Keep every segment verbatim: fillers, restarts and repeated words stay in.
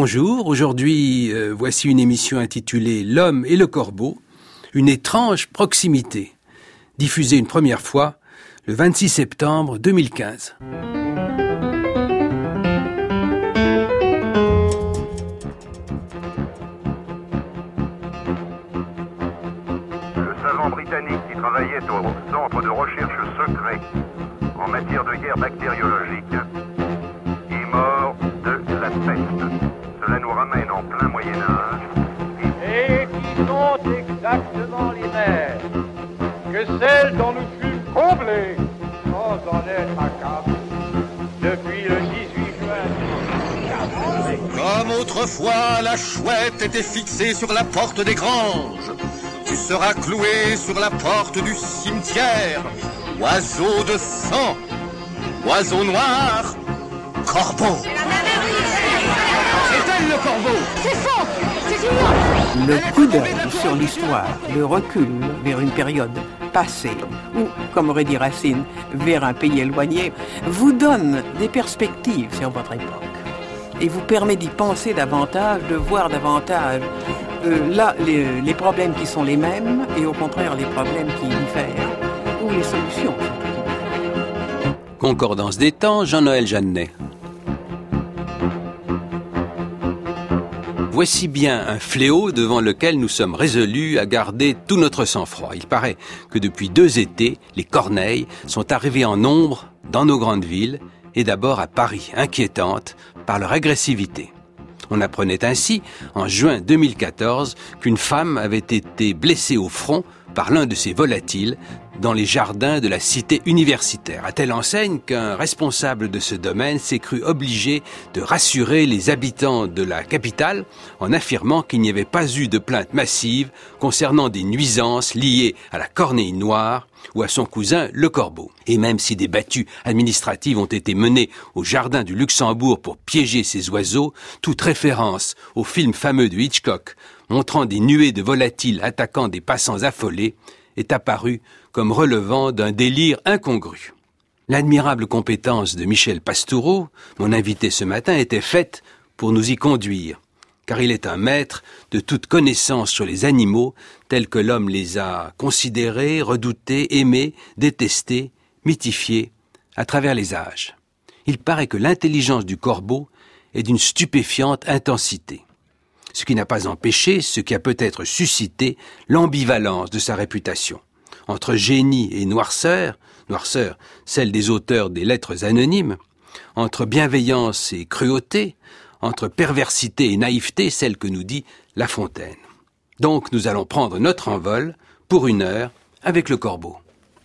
bonjour. Aujourd'hui, euh, voici une émission intitulée « L'homme et le corbeau, une étrange proximité », diffusée une première fois le vingt-six septembre deux mille quinze. Le savant britannique qui travaillait au centre de recherche secret en matière de guerre bactériologique est mort de la peste. Cela nous ramène en plein Moyen-Âge. Et qui sont exactement les mêmes que celles dont nous fûmes comblés sans en être accablés depuis le dix-huit juin. Comme autrefois, la chouette était fixée sur la porte des granges. Tu seras cloué sur la porte du cimetière. Oiseau de sang, oiseau noir, corbeau. C'est elle le corbeau. C'est faux, c'est ignoble. Le coup d'œil sur l'histoire, le recul vers une période passée, ou, comme aurait dit Racine, vers un pays éloigné, vous donne des perspectives sur votre époque. Et vous permet d'y penser davantage, de voir davantage euh, là les, les problèmes qui sont les mêmes, et au contraire les problèmes qui diffèrent, ou les solutions. Concordance des temps, Jean-Noël Jeannet. Voici bien un fléau devant lequel nous sommes résolus à garder tout notre sang-froid. Il paraît que depuis deux étés, les corneilles sont arrivées en nombre dans nos grandes villes, et d'abord à Paris, inquiétantes par leur agressivité. On apprenait ainsi, en juin deux mille quatorze, qu'une femme avait été blessée au front par l'un de ces volatiles dans les jardins de la cité universitaire, à telle enseigne qu'un responsable de ce domaine s'est cru obligé de rassurer les habitants de la capitale en affirmant qu'il n'y avait pas eu de plainte massive concernant des nuisances liées à la corneille noire ou à son cousin le corbeau. Et même si des battues administratives ont été menées au jardin du Luxembourg pour piéger ces oiseaux, toute référence au film fameux de Hitchcock montrant des nuées de volatiles attaquant des passants affolés est apparue comme relevant d'un délire incongru. L'admirable compétence de Michel Pastoureau, mon invité ce matin, était faite pour nous y conduire, car il est un maître de toute connaissance sur les animaux tels que l'homme les a considérés, redoutés, aimés, détestés, mythifiés à travers les âges. Il paraît que l'intelligence du corbeau est d'une stupéfiante intensité, ce qui n'a pas empêché, ce qui a peut-être suscité l'ambivalence de sa réputation. Entre génie et noirceur, noirceur, celle des auteurs des lettres anonymes, entre bienveillance et cruauté, entre perversité et naïveté, celle que nous dit La Fontaine. Donc nous allons prendre notre envol pour une heure avec le corbeau.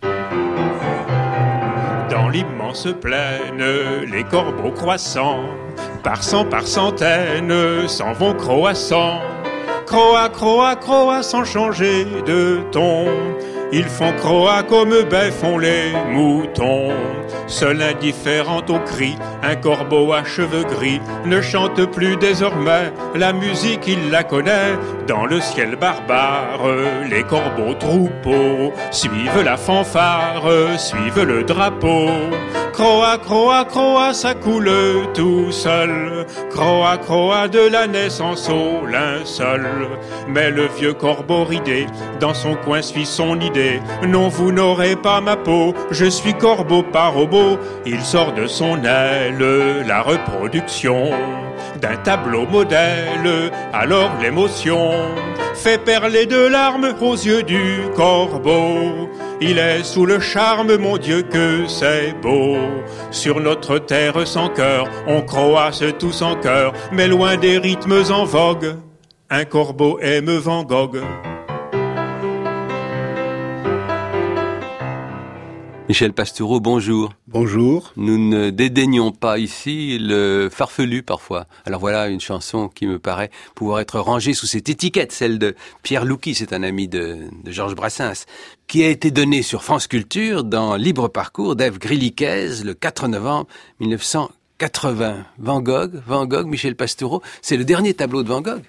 Dans l'immense plaine, les corbeaux croissants, par cent, par centaines, s'en vont croassant. Croa, croa, croa, sans changer de ton. Ils font croa comme bœufs font les moutons. Seul indifférent au cri, un corbeau à cheveux gris ne chante plus désormais la musique, il la connaît. Dans le ciel barbare, les corbeaux troupeaux suivent la fanfare, suivent le drapeau. Croa, croa, croa, ça coule tout seul. Croa, croa, de la naissance au linceul. Mais le vieux corbeau ridé, dans son coin suit son idée. Non, vous n'aurez pas ma peau, je suis corbeau par robot. Il sort de son aile la reproduction d'un tableau modèle. Alors l'émotion fait perler de larmes aux yeux du corbeau. Il est sous le charme, mon Dieu, que c'est beau. Sur notre terre sans cœur, on croasse tous en cœur, mais loin des rythmes en vogue, un corbeau aime Van Gogh. Michel Pastoureau, bonjour. Bonjour. Nous ne dédaignons pas ici le farfelu parfois. Alors voilà une chanson qui me paraît pouvoir être rangée sous cette étiquette, celle de Pierre Louky, c'est un ami de, de Georges Brassens, qui a été donnée sur France Culture dans Libre Parcours d'Ève Grilliquez le quatre novembre mille neuf cent quatre-vingts. Van Gogh, Van Gogh, Michel Pastoureau, c'est le dernier tableau de Van Gogh.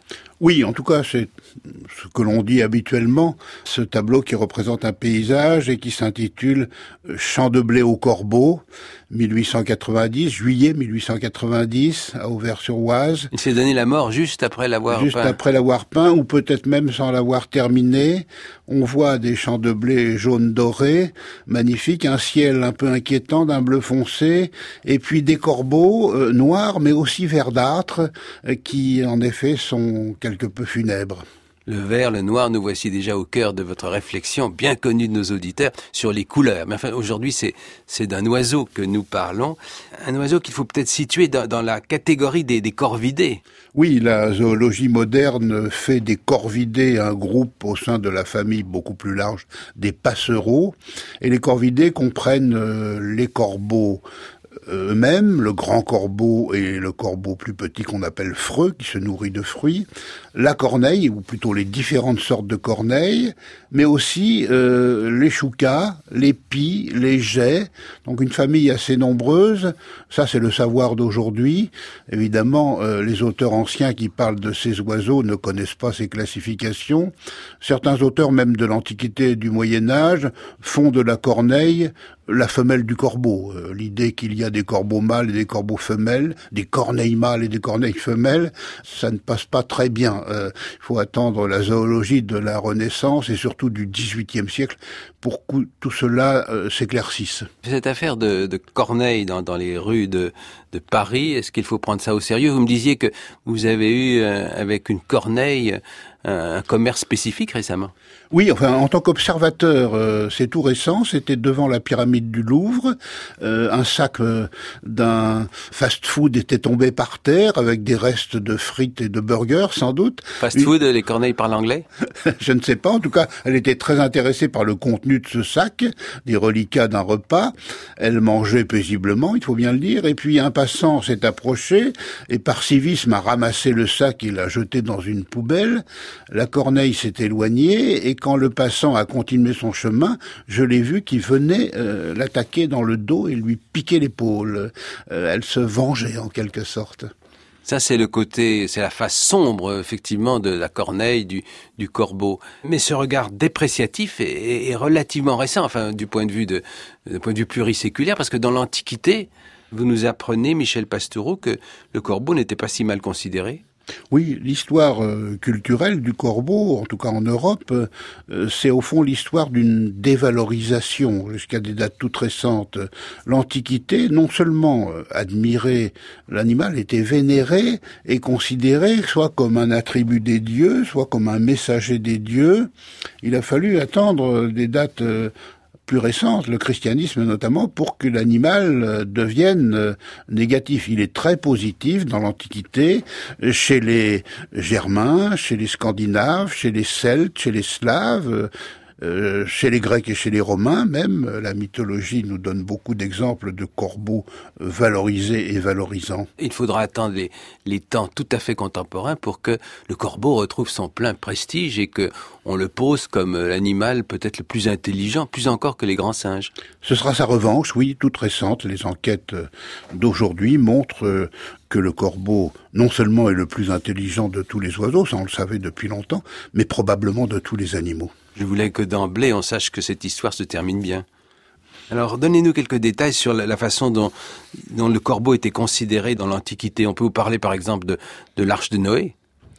Oui, en tout cas, c'est ce que l'on dit habituellement, ce tableau qui représente un paysage et qui s'intitule « Champ de blé au corbeau », mille huit cent quatre-vingt-dix, juillet mille huit cent quatre-vingt-dix, à Auvers-sur-Oise. Il s'est donné la mort juste après l'avoir Juste peint. après l'avoir peint, ou peut-être même sans l'avoir terminé. On voit des champs de blé jaune doré, magnifiques, un ciel un peu inquiétant d'un bleu foncé, et puis des corbeaux euh, noirs, mais aussi verdâtres, euh, qui en effet sont quelque peu funèbres. Le vert, le noir, nous voici déjà au cœur de votre réflexion, bien connue de nos auditeurs, sur les couleurs. Mais enfin, aujourd'hui, c'est, c'est d'un oiseau que nous parlons. Un oiseau qu'il faut peut-être situer dans, dans la catégorie des, des corvidés. Oui, la zoologie moderne fait des corvidés un groupe au sein de la famille beaucoup plus large des passereaux. Et les corvidés comprennent euh, les corbeaux eux-mêmes, le grand corbeau et le corbeau plus petit qu'on appelle freux, qui se nourrit de fruits, la corneille, ou plutôt les différentes sortes de corneilles, mais aussi euh, les choucas, les pies, les geais, donc une famille assez nombreuse. Ça, c'est le savoir d'aujourd'hui. Évidemment, euh, les auteurs anciens qui parlent de ces oiseaux ne connaissent pas ces classifications. Certains auteurs, même de l'Antiquité et du Moyen-Âge, font de la corneille la femelle du corbeau. Euh, l'idée qu'il y a des corbeaux mâles et des corbeaux femelles, des corneilles mâles et des corneilles femelles, ça ne passe pas très bien. Il euh, faut attendre la zoologie de la Renaissance et surtout du dix-huitième siècle pour que tout cela euh, s'éclaircisse. Cette affaire de, de corneilles dans, dans les rues de, de Paris, est-ce qu'il faut prendre ça au sérieux? Vous me disiez que vous avez eu, euh, avec une corneille, un commerce spécifique récemment. Oui, enfin, en tant qu'observateur, euh, c'est tout récent, c'était devant la pyramide du Louvre, euh, un sac euh, d'un fast-food était tombé par terre avec des restes de frites et de burgers, sans doute. Fast-food, Une... les corneilles parlent anglais? Je ne sais pas, en tout cas, elle était très intéressée par le contenu de ce sac, des reliquats d'un repas. Elle mangeait paisiblement, il faut bien le dire, et puis un passant s'est approché et par civisme a ramassé le sac et l'a jeté dans une poubelle. La corneille s'est éloignée et quand le passant a continué son chemin, je l'ai vu qui venait euh, l'attaquer dans le dos et lui piquer l'épaule. Euh, elle se vengeait en quelque sorte. Ça, c'est le côté, c'est la face sombre, effectivement, de la corneille, du, du corbeau. Mais ce regard dépréciatif est, est, est relativement récent, enfin, du point de vue de, du point de vue pluriséculaire, parce que dans l'Antiquité, vous nous apprenez, Michel Pastoureau, que le corbeau n'était pas si mal considéré. Oui, l'histoire euh, culturelle du corbeau, en tout cas en Europe, euh, c'est au fond l'histoire d'une dévalorisation jusqu'à des dates toutes récentes. L'Antiquité, non seulement euh, admirait l'animal, était vénéré et considéré soit comme un attribut des dieux, soit comme un messager des dieux. Il a fallu attendre des dates euh, plus récente, le christianisme notamment, pour que l'animal devienne négatif. Il est très positif dans l'Antiquité, chez les Germains, chez les Scandinaves, chez les Celtes, chez les Slaves, Euh, chez les Grecs et chez les Romains même. La mythologie nous donne beaucoup d'exemples de corbeaux valorisés et valorisants. Il faudra attendre les, les temps tout à fait contemporains pour que le corbeau retrouve son plein prestige et que on le pose comme l'animal peut-être le plus intelligent, plus encore que les grands singes. Ce sera sa revanche, oui, toute récente. Les enquêtes d'aujourd'hui montrent que le corbeau, non seulement est le plus intelligent de tous les oiseaux, ça on le savait depuis longtemps, mais probablement de tous les animaux. Je voulais que d'emblée on sache que cette histoire se termine bien. Alors, donnez-nous quelques détails sur la, la façon dont, dont le corbeau était considéré dans l'Antiquité. On peut vous parler par exemple de, de l'Arche de Noé.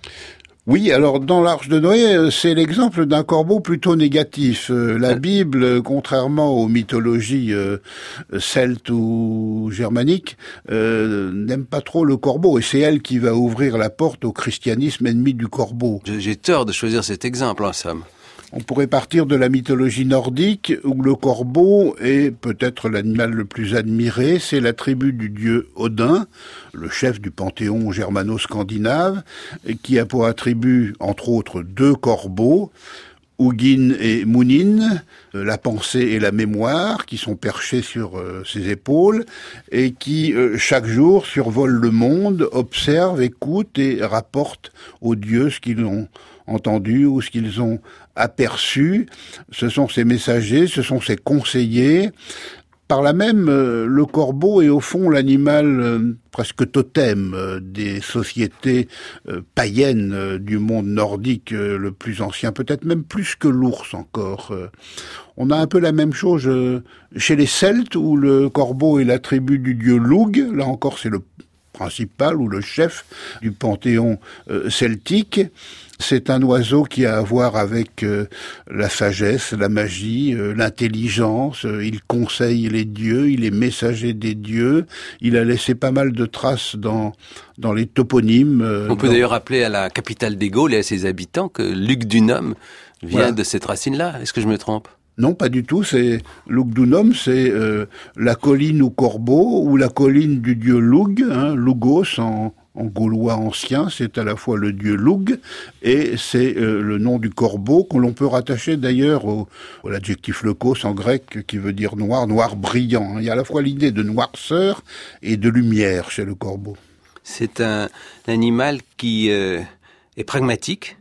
Oui, alors dans l'Arche de Noé, c'est l'exemple d'un corbeau plutôt négatif. La Bible, contrairement aux mythologies euh, celtes ou germaniques, euh, n'aime pas trop le corbeau, et c'est elle qui va ouvrir la porte au christianisme ennemi du corbeau. J'ai tort de choisir cet exemple, en somme. On pourrait partir de la mythologie nordique, où le corbeau est peut-être l'animal le plus admiré. C'est l'attribut du dieu Odin, le chef du panthéon germano-scandinave, qui a pour attribut, entre autres, deux corbeaux, Hugin et Munin, la pensée et la mémoire, qui sont perchés sur euh, ses épaules, et qui, euh, chaque jour, survolent le monde, observent, écoutent et rapportent aux dieux ce qu'ils ont entendu ou ce qu'ils ont aperçu. Ce sont ces messagers, ce sont ces conseillers. par là même, euh, le corbeau est au fond l'animal euh, presque totem euh, des sociétés euh, païennes euh, du monde nordique euh, le plus ancien, peut-être même plus que l'ours encore. Euh, on a un peu la même chose euh, chez les Celtes, où le corbeau est l'attribut du dieu Lugh. Là encore, c'est le principal ou le chef du panthéon euh, celtique. C'est un oiseau qui a à voir avec euh, la sagesse, la magie, euh, l'intelligence. Euh, il conseille les dieux, il est messager des dieux. Il a laissé pas mal de traces dans dans les toponymes. Euh, On peut dans... d'ailleurs rappeler à la capitale des Gaules et à ses habitants que Lugdunum vient Voilà. de cette racine-là. Est-ce que je me trompe ? Non, pas du tout. C'est Lugdunum, c'est euh, la colline au corbeau ou la colline du dieu Lugh, hein, Lugos en, en gaulois ancien. C'est à la fois le dieu Lugh et c'est euh, le nom du corbeau que l'on peut rattacher d'ailleurs au, à l'adjectif leukos en grec qui veut dire noir, noir brillant. Il y a à la fois l'idée de noirceur et de lumière chez le corbeau. C'est un animal qui euh, est pragmatique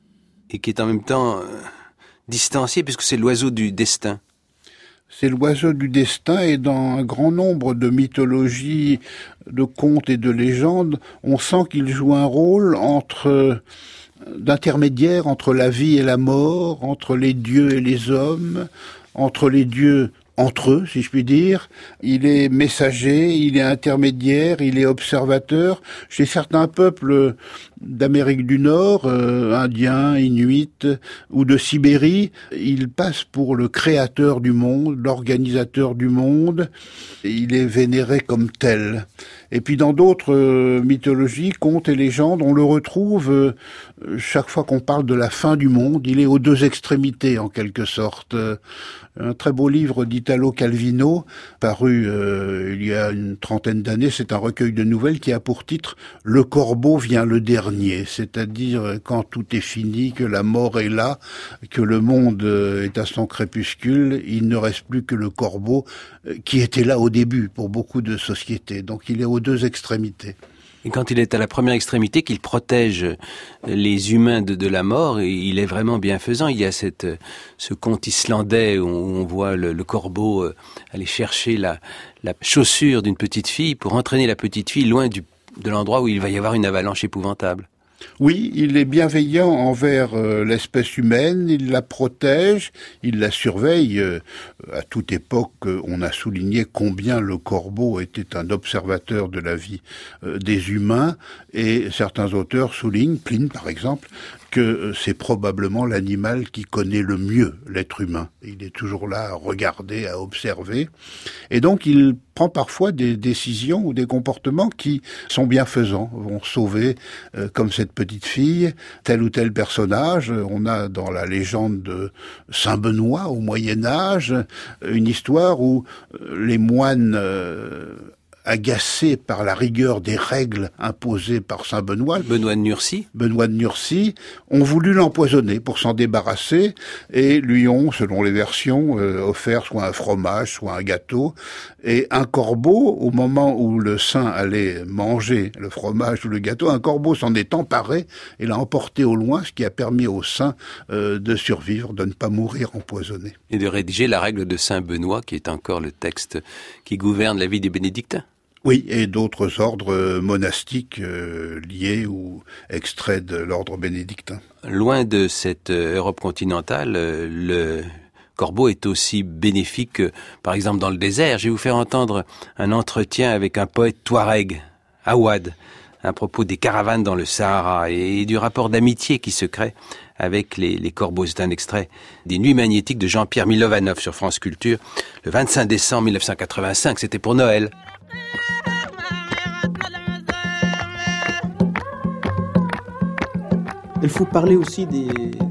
et qui est en même temps... Euh... distancié, puisque c'est l'oiseau du destin. C'est l'oiseau du destin, et dans un grand nombre de mythologies, de contes et de légendes, on sent qu'il joue un rôle entre d'intermédiaire entre la vie et la mort, entre les dieux et les hommes, entre les dieux entre eux, si je puis dire. Il est messager, il est intermédiaire, il est observateur. Chez certains peuples d'Amérique du Nord, euh, indiens, inuits, ou de Sibérie, il passe pour le créateur du monde, l'organisateur du monde. Il est vénéré comme tel. Et puis dans d'autres euh, mythologies, contes et légendes, on le retrouve euh, chaque fois qu'on parle de la fin du monde. Il est aux deux extrémités, en quelque sorte. Euh, un très beau livre d'Italo Calvino, paru euh, il y a une trentaine d'années, c'est un recueil de nouvelles qui a pour titre « Le corbeau vient le dernier », c'est-à-dire quand tout est fini, que la mort est là, que le monde est à son crépuscule, il ne reste plus que le corbeau qui était là au début pour beaucoup de sociétés. Donc il est aux deux extrémités. Et quand il est à la première extrémité, qu'il protège les humains de, de la mort, il est vraiment bienfaisant. Il y a cette, ce conte islandais où on voit le, le corbeau aller chercher la, la chaussure d'une petite fille pour entraîner la petite fille loin du, de l'endroit où il va y avoir une avalanche épouvantable. Oui, il est bienveillant envers euh, l'espèce humaine, il la protège, il la surveille. Euh, à toute époque, euh, on a souligné combien le corbeau était un observateur de la vie euh, des humains, et certains auteurs soulignent, Pline par exemple, que euh, c'est probablement l'animal qui connaît le mieux l'être humain. Il est toujours là à regarder, à observer, et donc il prend parfois des décisions ou des comportements qui sont bienfaisants, vont sauver, euh, comme cette petite fille, tel ou tel personnage. On a dans la légende de Saint-Benoît au Moyen-Âge une histoire où les moines euh, agacés par la rigueur des règles imposées par Saint Benoît, Benoît de Nursie, Benoît de Nursie, ont voulu l'empoisonner pour s'en débarrasser et lui ont, selon les versions, euh, offert soit un fromage, soit un gâteau. Et un corbeau, au moment où le saint allait manger le fromage ou le gâteau, un corbeau s'en est emparé et l'a emporté au loin, ce qui a permis au saint euh, de survivre, de ne pas mourir empoisonné. Et de rédiger la règle de Saint Benoît, qui est encore le texte qui gouverne la vie des bénédictins. Oui, et d'autres ordres monastiques euh, liés ou extraits de l'ordre bénédictin. Loin de cette Europe continentale, le corbeau est aussi bénéfique que, par exemple, dans le désert. Je vais vous faire entendre un entretien avec un poète touareg, Awad, à propos des caravanes dans le Sahara et du rapport d'amitié qui se crée avec les, les corbeaux. C'est un extrait des Nuits magnétiques de Jean-Pierre Milovanov sur France Culture, le vingt-cinq décembre mille neuf cent quatre-vingt-cinq, c'était pour Noël. Il faut parler aussi des,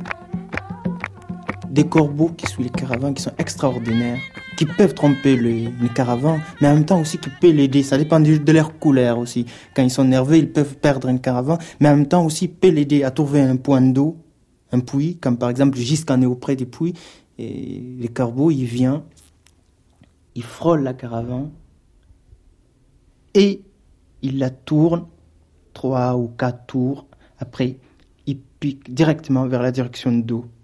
des corbeaux qui suivent les caravanes, qui sont extraordinaires, qui peuvent tromper les, les caravanes, mais en même temps aussi qui peuvent l'aider. Ça dépend de, de leur couleur aussi. Quand ils sont nerveux, ils peuvent perdre une caravane, mais en même temps aussi peuvent l'aider à trouver un point d'eau, un puits, comme par exemple jusqu'en est auprès des puits. Et les corbeaux, ils viennent, ils frôlent la caravane et ils la tournent trois ou quatre tours. Après, il pique directement vers la direction d'eau.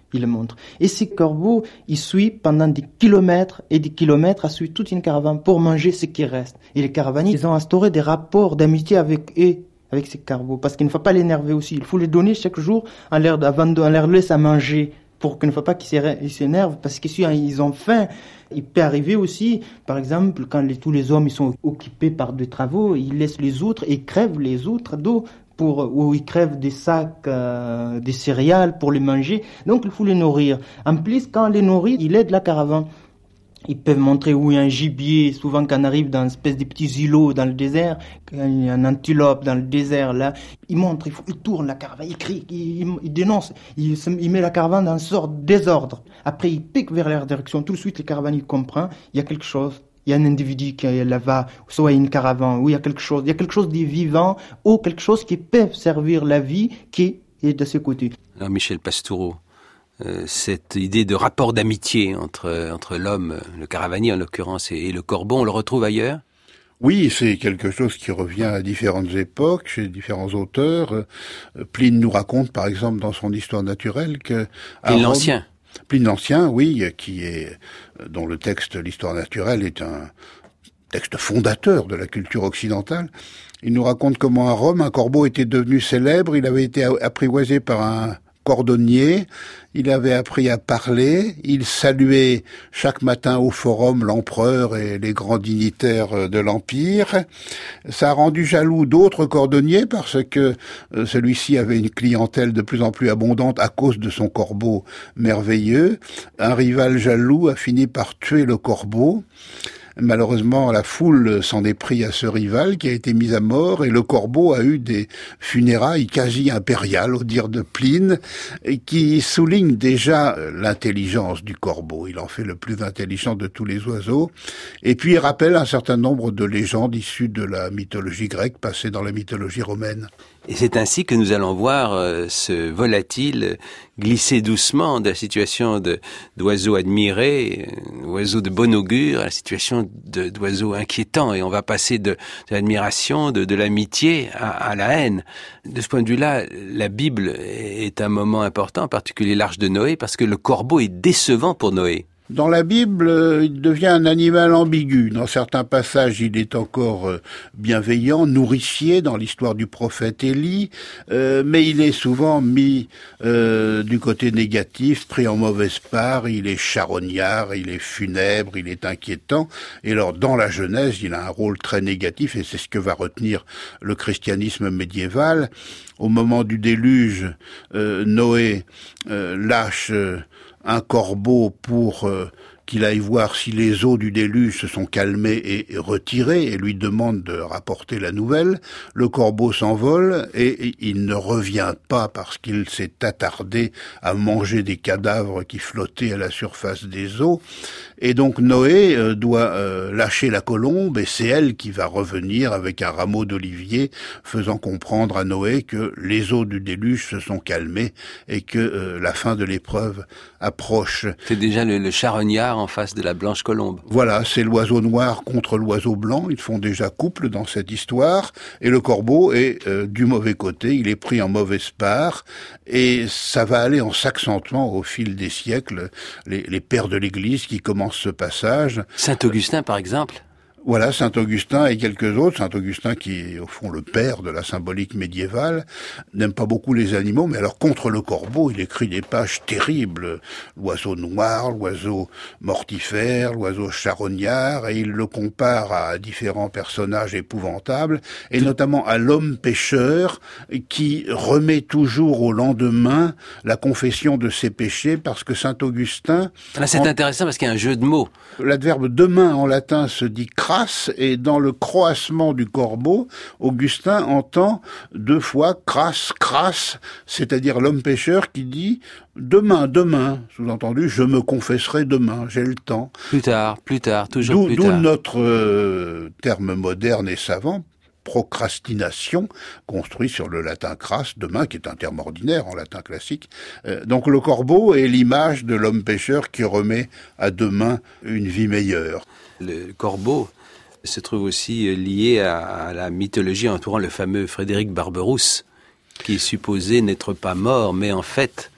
il le montre. Et ces corbeaux, ils suivent pendant des kilomètres et des kilomètres à suivre toute une caravane pour manger ce qui reste. Et les caravaniers, ils ont instauré des rapports d'amitié avec eux, avec ces corbeaux, parce qu'il ne faut pas l'énerver aussi. Il faut les donner chaque jour en leur, avant de, en leur laisser à manger, pour qu'il ne faut pas qu'ils s'énervent, parce qu'ils ont faim. Il peut arriver aussi, par exemple, quand les, tous les hommes ils sont occupés par des travaux, ils laissent les autres et ils crèvent les autres d'eau. Pour, où ils crèvent des sacs, euh, des céréales pour les manger. Donc il faut les nourrir. En plus, quand on les nourrit, il aide la caravane. Ils peuvent montrer où il y a un gibier. Souvent, quand on arrive dans une espèce de petits îlots dans le désert, quand il y a un antilope dans le désert, là, ils montrent, il faut, ils tournent la caravane, ils crient, ils, ils, ils dénoncent, ils, ils mettent la caravane dans une sorte de désordre. Après, ils piquent vers leur direction. Tout de suite, le caravane, comprend, il y a quelque chose. Il y a un individu qui est là-bas, soit une caravane, où il y a quelque chose, il y a quelque chose de vivant, ou quelque chose qui peut servir la vie, qui est de ce côté. Alors Michel Pastoureau, euh, cette idée de rapport d'amitié entre, entre l'homme, le caravanier en l'occurrence, et, et le corbeau, on le retrouve ailleurs ? Oui, c'est quelque chose qui revient à différentes époques, chez différents auteurs. Pline nous raconte, par exemple, dans son Histoire naturelle, que... Pline l'Ancien. Pline l'Ancien, oui, qui est, dont le texte, l'Histoire naturelle, est un texte fondateur de la culture occidentale. Il nous raconte comment à Rome, un corbeau était devenu célèbre. Il avait été apprivoisé par un cordonnier. Il avait appris à parler. Il saluait chaque matin au forum l'empereur et les grands dignitaires de l'Empire. Ça a rendu jaloux d'autres cordonniers parce que celui-ci avait une clientèle de plus en plus abondante à cause de son corbeau merveilleux. Un rival jaloux a fini par tuer le corbeau. Malheureusement, la foule s'en est pris à ce rival qui a été mis à mort et le corbeau a eu des funérailles quasi impériales, au dire de Pline, et qui soulignent déjà l'intelligence du corbeau. Il en fait le plus intelligent de tous les oiseaux. Et puis il rappelle un certain nombre de légendes issues de la mythologie grecque passée dans la mythologie romaine. Et c'est ainsi que nous allons voir euh, ce volatile glisser doucement de la situation de, d'oiseau admiré, euh, oiseau de bon augure, à la situation de, d'oiseau inquiétant. Et on va passer de, de l'admiration, de, de l'amitié à, à la haine. De ce point de vue-là, la Bible est un moment important, en particulier l'Arche de Noé, parce que le corbeau est décevant pour Noé. Dans la Bible, il devient un animal ambigu. Dans certains passages, il est encore bienveillant, nourricier, dans l'histoire du prophète Élie, euh, mais il est souvent mis euh, du côté négatif, pris en mauvaise part, il est charognard, il est funèbre, il est inquiétant. Et alors, dans la Genèse, il a un rôle très négatif, et c'est ce que va retenir le christianisme médiéval. Au moment du déluge, euh, Noé euh, lâche... Euh, un corbeau pour euh, qu'il aille voir si les eaux du déluge se sont calmées et retirées et lui demande de rapporter la nouvelle. Le corbeau s'envole et il ne revient pas parce qu'il s'est attardé à manger des cadavres qui flottaient à la surface des eaux. Et donc Noé euh, doit euh, lâcher la colombe et c'est elle qui va revenir avec un rameau d'olivier faisant comprendre à Noé que les eaux du déluge se sont calmées et que euh, la fin de l'épreuve approche. C'est déjà le, le charognard en face de la blanche colombe. Voilà, c'est l'oiseau noir contre l'oiseau blanc. Ils font déjà couple dans cette histoire. Et le corbeau est euh, du mauvais côté. Il est pris en mauvaise part. Et ça va aller en s'accentuant au fil des siècles. Les, les pères de l'Église qui commencent ce passage. Saint Augustin, par exemple. Voilà, Saint Augustin et quelques autres. Saint Augustin, qui est au fond le père de la symbolique médiévale, n'aime pas beaucoup les animaux, mais alors contre le corbeau, il écrit des pages terribles. L'oiseau noir, l'oiseau mortifère, l'oiseau charognard, et il le compare à différents personnages épouvantables, et notamment à l'homme pécheur, qui remet toujours au lendemain la confession de ses péchés, parce que Saint Augustin... Là, c'est en... intéressant parce qu'il y a un jeu de mots. L'adverbe demain en latin se dit crasse, et dans le croassement du corbeau, Augustin entend deux fois crasse, crasse, c'est-à-dire l'homme pécheur qui dit demain, demain, sous-entendu, je me confesserai demain, j'ai le temps. Plus tard, plus tard, toujours d'où, plus d'où tard. D'où notre euh, terme moderne et savant, procrastination, construit sur le latin crasse, demain, qui est un terme ordinaire en latin classique. Euh, donc le corbeau est l'image de l'homme pécheur qui remet à demain une vie meilleure. Le corbeau se trouve aussi lié à, à la mythologie entourant le fameux Frédéric Barberousse, qui est supposé n'être pas mort, mais en fait,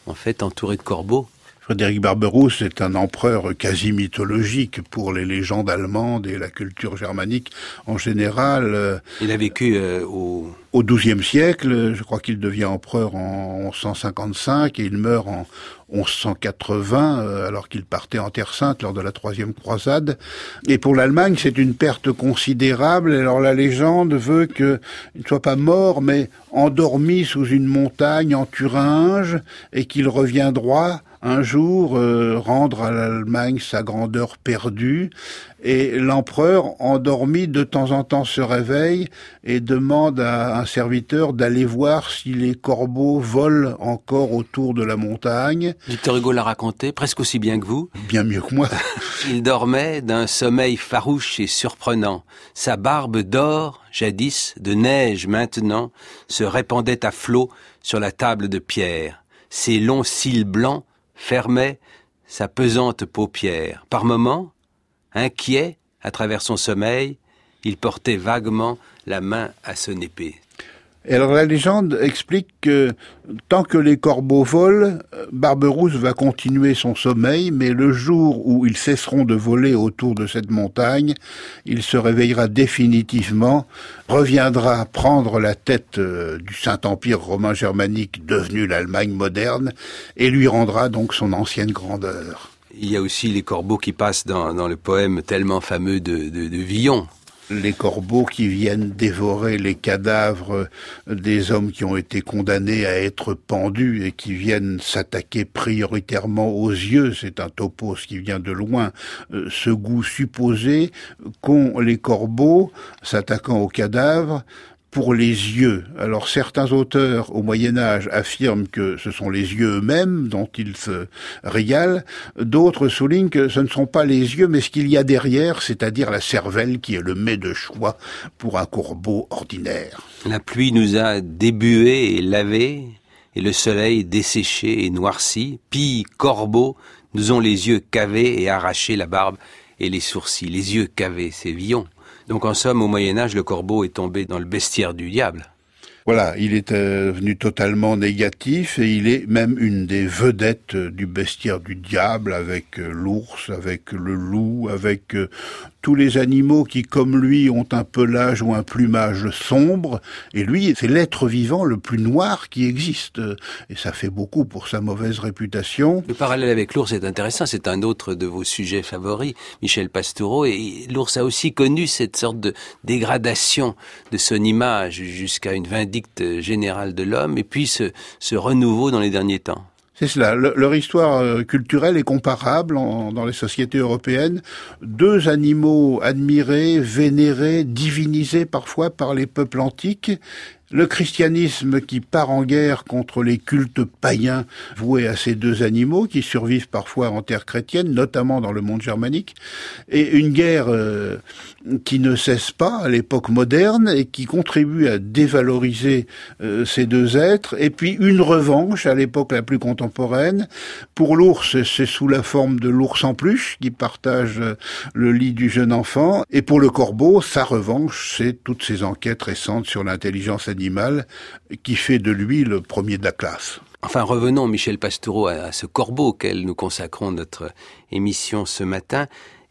en fait, entouré de corbeaux. Frédéric Barberousse est un empereur quasi mythologique pour les légendes allemandes et la culture germanique en général. Il a vécu euh, au... au douzième siècle. Je crois qu'il devient empereur en onze cent cinquante-cinq et il meurt en onze cent quatre-vingts, euh, alors qu'il partait en Terre Sainte lors de la troisième croisade. Et pour l'Allemagne, c'est une perte considérable. Alors la légende veut qu'il ne soit pas mort, mais endormi sous une montagne en Thuringe, et qu'il reviendra un jour euh, rendre à l'Allemagne sa grandeur perdue. Et l'empereur, endormi, de temps en temps se réveille et demande à un serviteur d'aller voir si les corbeaux volent encore autour de la montagne. Victor Hugo l'a raconté presque aussi bien que vous. Bien mieux que moi. Il dormait d'un sommeil farouche et surprenant. Sa barbe d'or, jadis, de neige maintenant, se répandait à flots sur la table de pierre. Ses longs cils blancs fermaient sa pesante paupière. Par moments, inquiet, à travers son sommeil, il portait vaguement la main à son épée. Et alors la légende explique que tant que les corbeaux volent, Barberousse va continuer son sommeil, mais le jour où ils cesseront de voler autour de cette montagne, il se réveillera définitivement, reviendra prendre la tête du Saint-Empire romain germanique devenu l'Allemagne moderne, et lui rendra donc son ancienne grandeur. Il y a aussi les corbeaux qui passent dans, dans le poème tellement fameux de, de, de Villon. Les corbeaux qui viennent dévorer les cadavres des hommes qui ont été condamnés à être pendus et qui viennent s'attaquer prioritairement aux yeux. C'est un topos qui vient de loin. Ce goût supposé qu'ont les corbeaux s'attaquant aux cadavres pour les yeux. Alors certains auteurs au Moyen-Âge affirment que ce sont les yeux eux-mêmes dont ils se régalent. D'autres soulignent que ce ne sont pas les yeux, mais ce qu'il y a derrière, c'est-à-dire la cervelle qui est le mets de choix pour un corbeau ordinaire. La pluie nous a débués et lavés, et le soleil desséché et noirci. Pis, corbeaux, nous ont les yeux cavés et arraché la barbe et les sourcils. Les yeux cavés, c'est Villon. Donc en somme, au Moyen-Âge, le corbeau est tombé dans le bestiaire du diable. Voilà, il est devenu totalement négatif et il est même une des vedettes du bestiaire du diable avec l'ours, avec le loup, avec tous les animaux qui, comme lui, ont un pelage ou un plumage sombre. Et lui, c'est l'être vivant le plus noir qui existe. Et ça fait beaucoup pour sa mauvaise réputation. Le parallèle avec l'ours est intéressant. C'est un autre de vos sujets favoris, Michel Pastoureau. Et l'ours a aussi connu cette sorte de dégradation de son image jusqu'à une vindicte générale de l'homme et puis ce, ce renouveau dans les derniers temps. C'est cela. Le, leur histoire culturelle est comparable en, dans les sociétés européennes. Deux animaux admirés, vénérés, divinisés parfois par les peuples antiques. Le christianisme qui part en guerre contre les cultes païens voués à ces deux animaux qui survivent parfois en terre chrétienne, notamment dans le monde germanique, et une guerre euh, qui ne cesse pas à l'époque moderne et qui contribue à dévaloriser euh, ces deux êtres, et puis une revanche à l'époque la plus contemporaine. Pour l'ours, c'est sous la forme de l'ours en peluche qui partage le lit du jeune enfant, et pour le corbeau, sa revanche, c'est toutes ces enquêtes récentes sur l'intelligence animale animal qui fait de lui le premier de la classe. Enfin, revenons, Michel Pastoureau, à ce corbeau auquel nous consacrons notre émission ce matin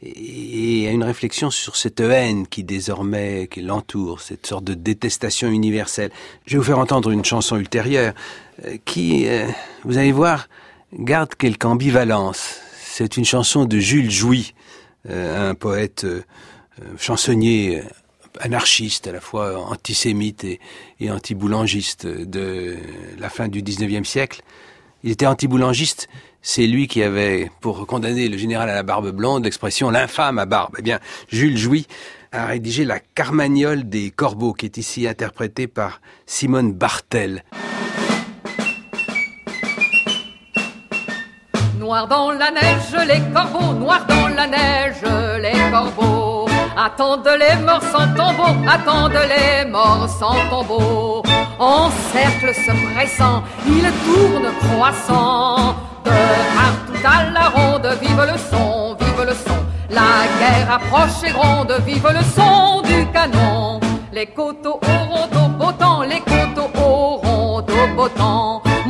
et à une réflexion sur cette haine qui désormais qui l'entoure, cette sorte de détestation universelle. Je vais vous faire entendre une chanson ultérieure qui, vous allez voir, garde quelque ambivalence. C'est une chanson de Jules Jouy, un poète chansonnier anarchiste, à la fois antisémite et, et anti-boulangiste de la fin du dix-neuvième siècle. Il était anti-boulangiste, c'est lui qui avait, pour condamner le général à la barbe blonde, l'expression « l'infâme à barbe ». Eh bien, Jules Jouy a rédigé la Carmagnole des corbeaux, qui est ici interprétée par Simone Bartel. Noir dans la neige, les corbeaux, noir dans la neige, les corbeaux. Attendent les morts sans tombeau, attendent les morts sans tombeau. En cercle se pressant, ils tournent croissant. De partout à la ronde, vive le son, vive le son. La guerre approche et gronde, vive le son du canon. Les coteaux auront au beau temps, les coteaux auront au beau temps.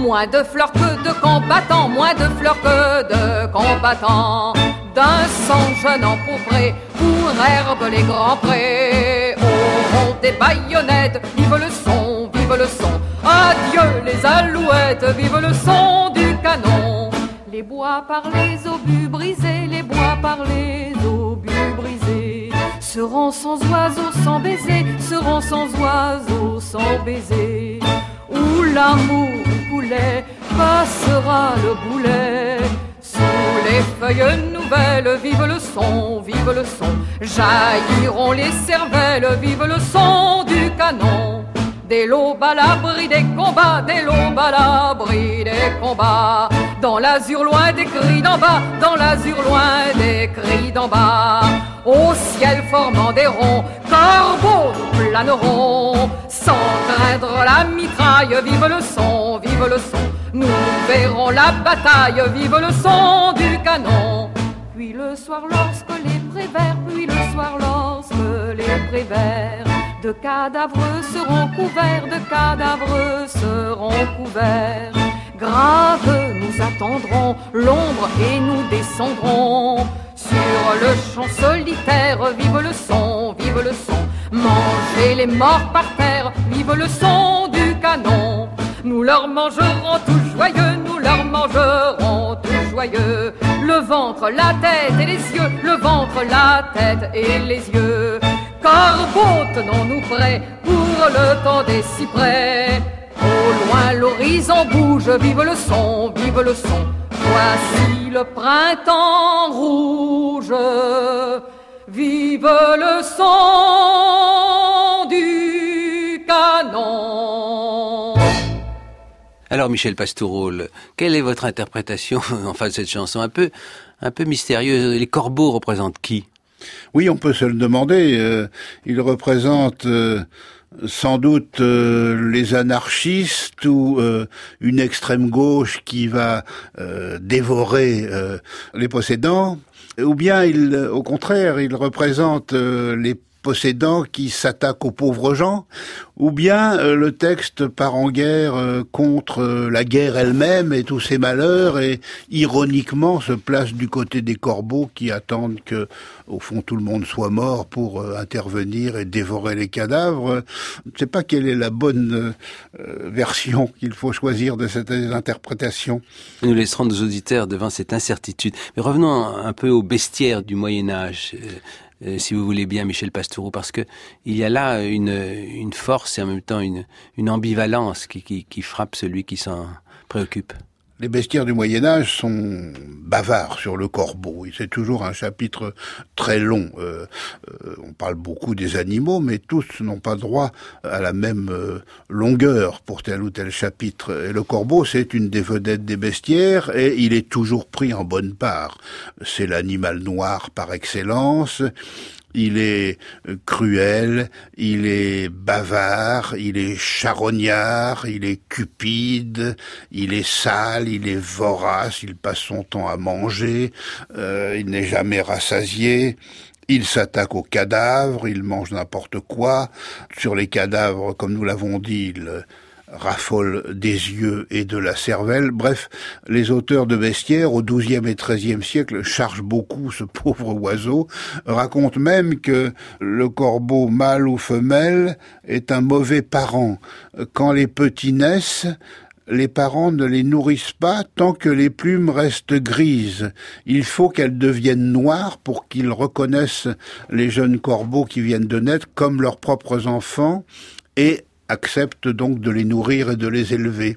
moins de fleurs que de combattants, moins de fleurs que de combattants. D'un sang jeune empourpré, pour herbe les grands prés. Au rond des baïonnettes, vive le son, vive le son. Adieu les alouettes, vive le son du canon. Les bois par les obus brisés, les bois par les obus brisés seront sans oiseaux, sans baisers, seront sans oiseaux, sans baisers. Où l'amour coulait, passera le boulet. Sous les feuilles nouvelles, vive le son, vive le son. Jailliront les cervelles, vive le son du canon. Des lobes à l'abri des combats, des lobes à l'abri des combats. Dans l'azur loin des cris d'en bas, dans l'azur loin des cris d'en bas. Au ciel formant des ronds, corbeaux nous planeront. Sans craindre la mitraille, vive le son, vive le son. Nous verrons la bataille, vive le son du canon. Puis le soir lorsque les prévers, puis le soir lorsque les prévers de cadavres seront couverts, de cadavres seront couverts. Graves nous attendront l'ombre et nous descendrons sur le champ solitaire. Vive le son, vive le son. Mangez les morts par terre, vive le son du canon. Nous leur mangerons tout joyeux, nous leur mangerons tout joyeux. Le ventre, la tête et les yeux, le ventre, la tête et les yeux. Corbeaux, tenons-nous prêts pour le temps des cyprès. Au loin l'horizon bouge, vive le son, vive le son. Voici le printemps rouge, vive le son du canon. Alors Michel Pastoureau, quelle est votre interprétation enfin de cette chanson un peu, un peu mystérieuse? Les corbeaux représentent qui? Oui, on peut se le demander. Euh, ils représentent euh, sans doute euh, les anarchistes ou euh, une extrême gauche qui va euh, dévorer euh, les possédants, ou bien, ils, au contraire, ils représentent euh, les possédants qui s'attaquent aux pauvres gens, ou bien euh, le texte part en guerre euh, contre euh, la guerre elle-même et tous ses malheurs, et ironiquement se place du côté des corbeaux qui attendent que, au fond, tout le monde soit mort pour euh, intervenir et dévorer les cadavres. Je ne sais pas quelle est la bonne euh, version qu'il faut choisir de cette interprétation. Nous laisserons nos auditeurs devant cette incertitude. Mais revenons un peu au bestiaire du Moyen-Âge. Euh, Euh, si vous voulez bien, Michel Pastoureau, parce que il y a là une, une force et en même temps une, une ambivalence qui, qui, qui frappe celui qui s'en préoccupe. Les bestiaires du Moyen-Âge sont bavards sur le corbeau. C'est toujours un chapitre très long. Euh, euh, on parle beaucoup des animaux, mais tous n'ont pas droit à la même euh, longueur pour tel ou tel chapitre. Et le corbeau, c'est une des vedettes des bestiaires, et il est toujours pris en bonne part. C'est l'animal noir par excellence. Il est cruel, il est bavard, il est charognard, il est cupide, il est sale, il est vorace, il passe son temps à manger, euh, il n'est jamais rassasié. Il s'attaque aux cadavres, il mange n'importe quoi. Sur les cadavres, comme nous l'avons dit, il raffole des yeux et de la cervelle. Bref, les auteurs de bestiaires au douzième et treizième siècle chargent beaucoup ce pauvre oiseau, racontent même que le corbeau mâle ou femelle est un mauvais parent. Quand les petits naissent, les parents ne les nourrissent pas tant que les plumes restent grises. Il faut qu'elles deviennent noires pour qu'ils reconnaissent les jeunes corbeaux qui viennent de naître comme leurs propres enfants et acceptent donc de les nourrir et de les élever.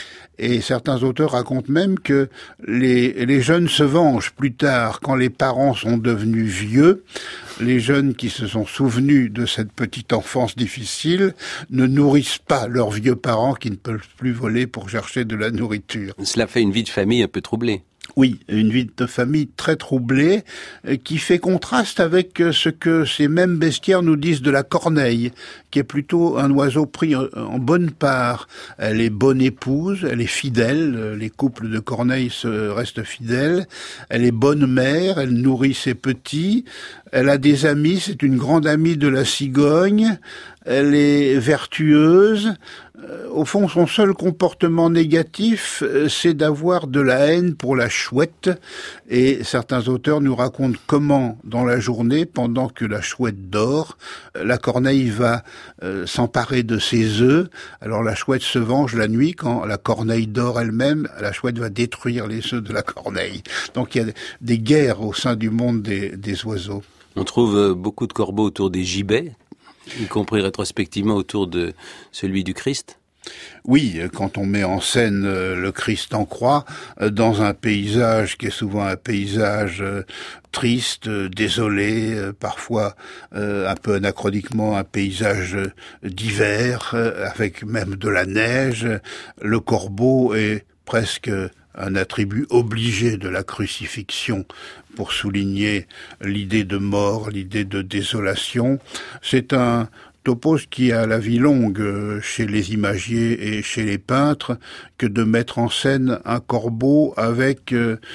Et certains auteurs racontent même que les, les jeunes se vengent plus tard, quand les parents sont devenus vieux. Les jeunes qui se sont souvenus de cette petite enfance difficile ne nourrissent pas leurs vieux parents qui ne peuvent plus voler pour chercher de la nourriture. Cela fait une vie de famille un peu troublée. Oui, une vie de famille très troublée, qui fait contraste avec ce que ces mêmes bestiaires nous disent de la corneille, qui est plutôt un oiseau pris en bonne part. Elle est bonne épouse, elle est fidèle, les couples de corneilles se restent fidèles, elle est bonne mère, elle nourrit ses petits, elle a des amis, c'est une grande amie de la cigogne, elle est vertueuse, Euh, au fond, son seul comportement négatif, euh, c'est d'avoir de la haine pour la chouette. Et certains auteurs nous racontent comment, dans la journée, pendant que la chouette dort, euh, la corneille va euh, s'emparer de ses œufs. Alors la chouette se venge la nuit. Quand la corneille dort elle-même, la chouette va détruire les œufs de la corneille. Donc il y a des guerres au sein du monde des, des oiseaux. On trouve beaucoup de corbeaux autour des gibets, y compris rétrospectivement autour de celui du Christ. Oui, quand on met en scène le Christ en croix, dans un paysage qui est souvent un paysage triste, désolé, parfois un peu anachroniquement un paysage d'hiver, avec même de la neige, le corbeau est presque un attribut obligé de la crucifixion pour souligner l'idée de mort, l'idée de désolation. C'est un topos qui a la vie longue chez les imagiers et chez les peintres que de mettre en scène un corbeau avec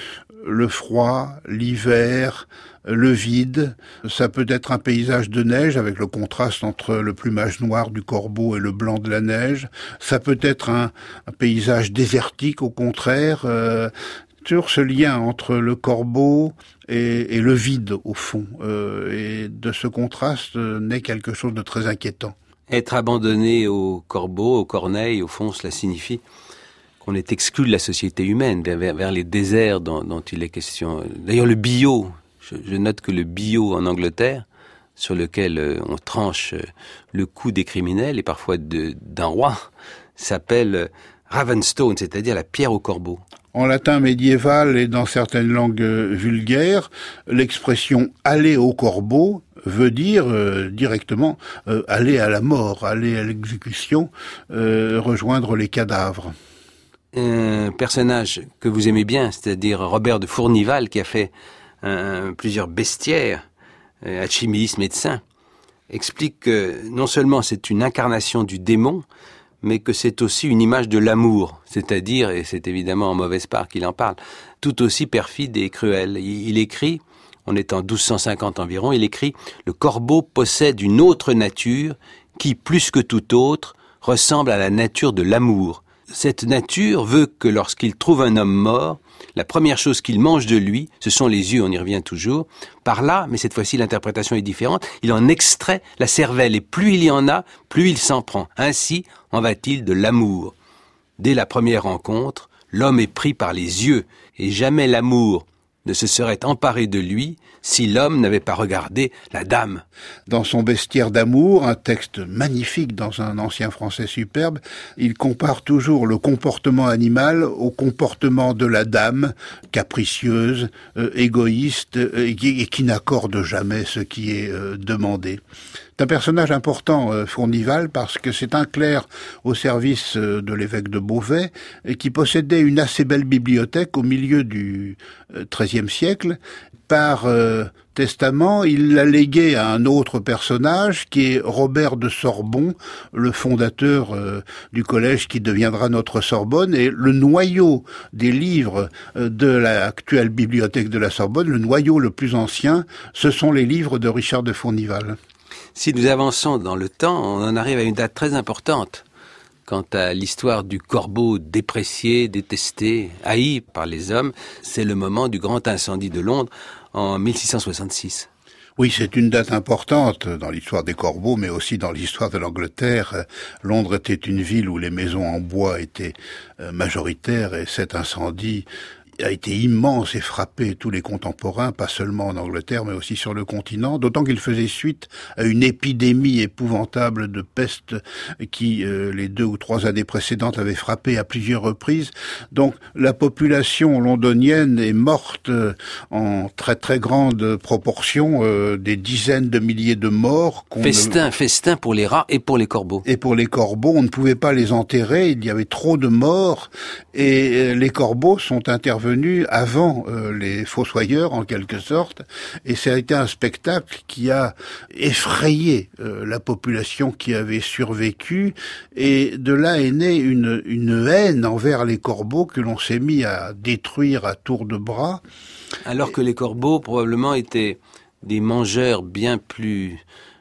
le froid, l'hiver, le vide. Ça peut être un paysage de neige avec le contraste entre le plumage noir du corbeau et le blanc de la neige. Ça peut être un, un paysage désertique au contraire. Euh, toujours ce lien entre le corbeau et, et le vide au fond. Euh, et de ce contraste euh, naît quelque chose de très inquiétant. Être abandonné au corbeau, aux corneilles, au fond, cela signifie qu'on est exclu de la société humaine, vers, vers les déserts dont, dont il est question. D'ailleurs, le bio, je, je note que le bio en Angleterre, sur lequel euh, on tranche euh, le cou des criminels, et parfois de, d'un roi, s'appelle euh, Ravenstone, c'est-à-dire la pierre au corbeau. En latin médiéval et dans certaines langues vulgaires, l'expression « aller au corbeau » veut dire euh, directement euh, aller à la mort, aller à l'exécution, euh, rejoindre les cadavres. Un personnage que vous aimez bien, c'est-à-dire Robert de Fournival, qui a fait un, plusieurs bestiaires, euh, alchimiste, médecin, explique que non seulement c'est une incarnation du démon, mais que c'est aussi une image de l'amour, c'est-à-dire, et c'est évidemment en mauvaise part qu'il en parle, tout aussi perfide et cruel. Il, il écrit, on est en douze cent cinquante environ, il écrit « Le corbeau possède une autre nature qui, plus que tout autre, ressemble à la nature de l'amour. Cette nature veut que lorsqu'il trouve un homme mort, la première chose qu'il mange de lui, ce sont les yeux, on y revient toujours. Par là, mais cette fois-ci l'interprétation est différente, il en extrait la cervelle et plus il y en a, plus il s'en prend. Ainsi en va-t-il de l'amour. Dès la première rencontre, l'homme est pris par les yeux et jamais l'amour ne se serait emparé de lui si l'homme n'avait pas regardé la dame. » Dans son Bestiaire d'amour, un texte magnifique dans un ancien français superbe, il compare toujours le comportement animal au comportement de la dame, capricieuse, euh, égoïste, euh, et qui, et qui n'accorde jamais ce qui est euh, demandé. C'est un personnage important, euh, Fournival, parce que c'est un clerc au service euh, de l'évêque de Beauvais et qui possédait une assez belle bibliothèque au milieu du treizième siècle. Par euh, testament, il l'a légué à un autre personnage qui est Robert de Sorbon, le fondateur euh, du collège qui deviendra notre Sorbonne. Et le noyau des livres euh, de l'actuelle bibliothèque de la Sorbonne, le noyau le plus ancien, ce sont les livres de Richard de Fournival. Si nous avançons dans le temps, on en arrive à une date très importante. Quant à l'histoire du corbeau déprécié, détesté, haï par les hommes, c'est le moment du grand incendie de Londres en mille six cent soixante-six. Oui, c'est une date importante dans l'histoire des corbeaux, mais aussi dans l'histoire de l'Angleterre. Londres était une ville où les maisons en bois étaient majoritaires et cet incendie a été immense et frappé tous les contemporains, pas seulement en Angleterre, mais aussi sur le continent, d'autant qu'il faisait suite à une épidémie épouvantable de peste qui, euh, les deux ou trois années précédentes, avait frappé à plusieurs reprises. Donc, la population londonienne est morte euh, en très très grande proportion, euh, des dizaines de milliers de morts. Festin, ne... festin pour les rats et pour les corbeaux. Et pour les corbeaux, on ne pouvait pas les enterrer, il y avait trop de morts, et euh, les corbeaux sont intervenus avant euh, les fossoyeurs en quelque sorte, et ça a été un spectacle qui a effrayé euh, la population qui avait survécu, et de là est née une, une haine envers les corbeaux que l'on s'est mis à détruire à tour de bras. Alors que les corbeaux probablement étaient des mangeurs bien plus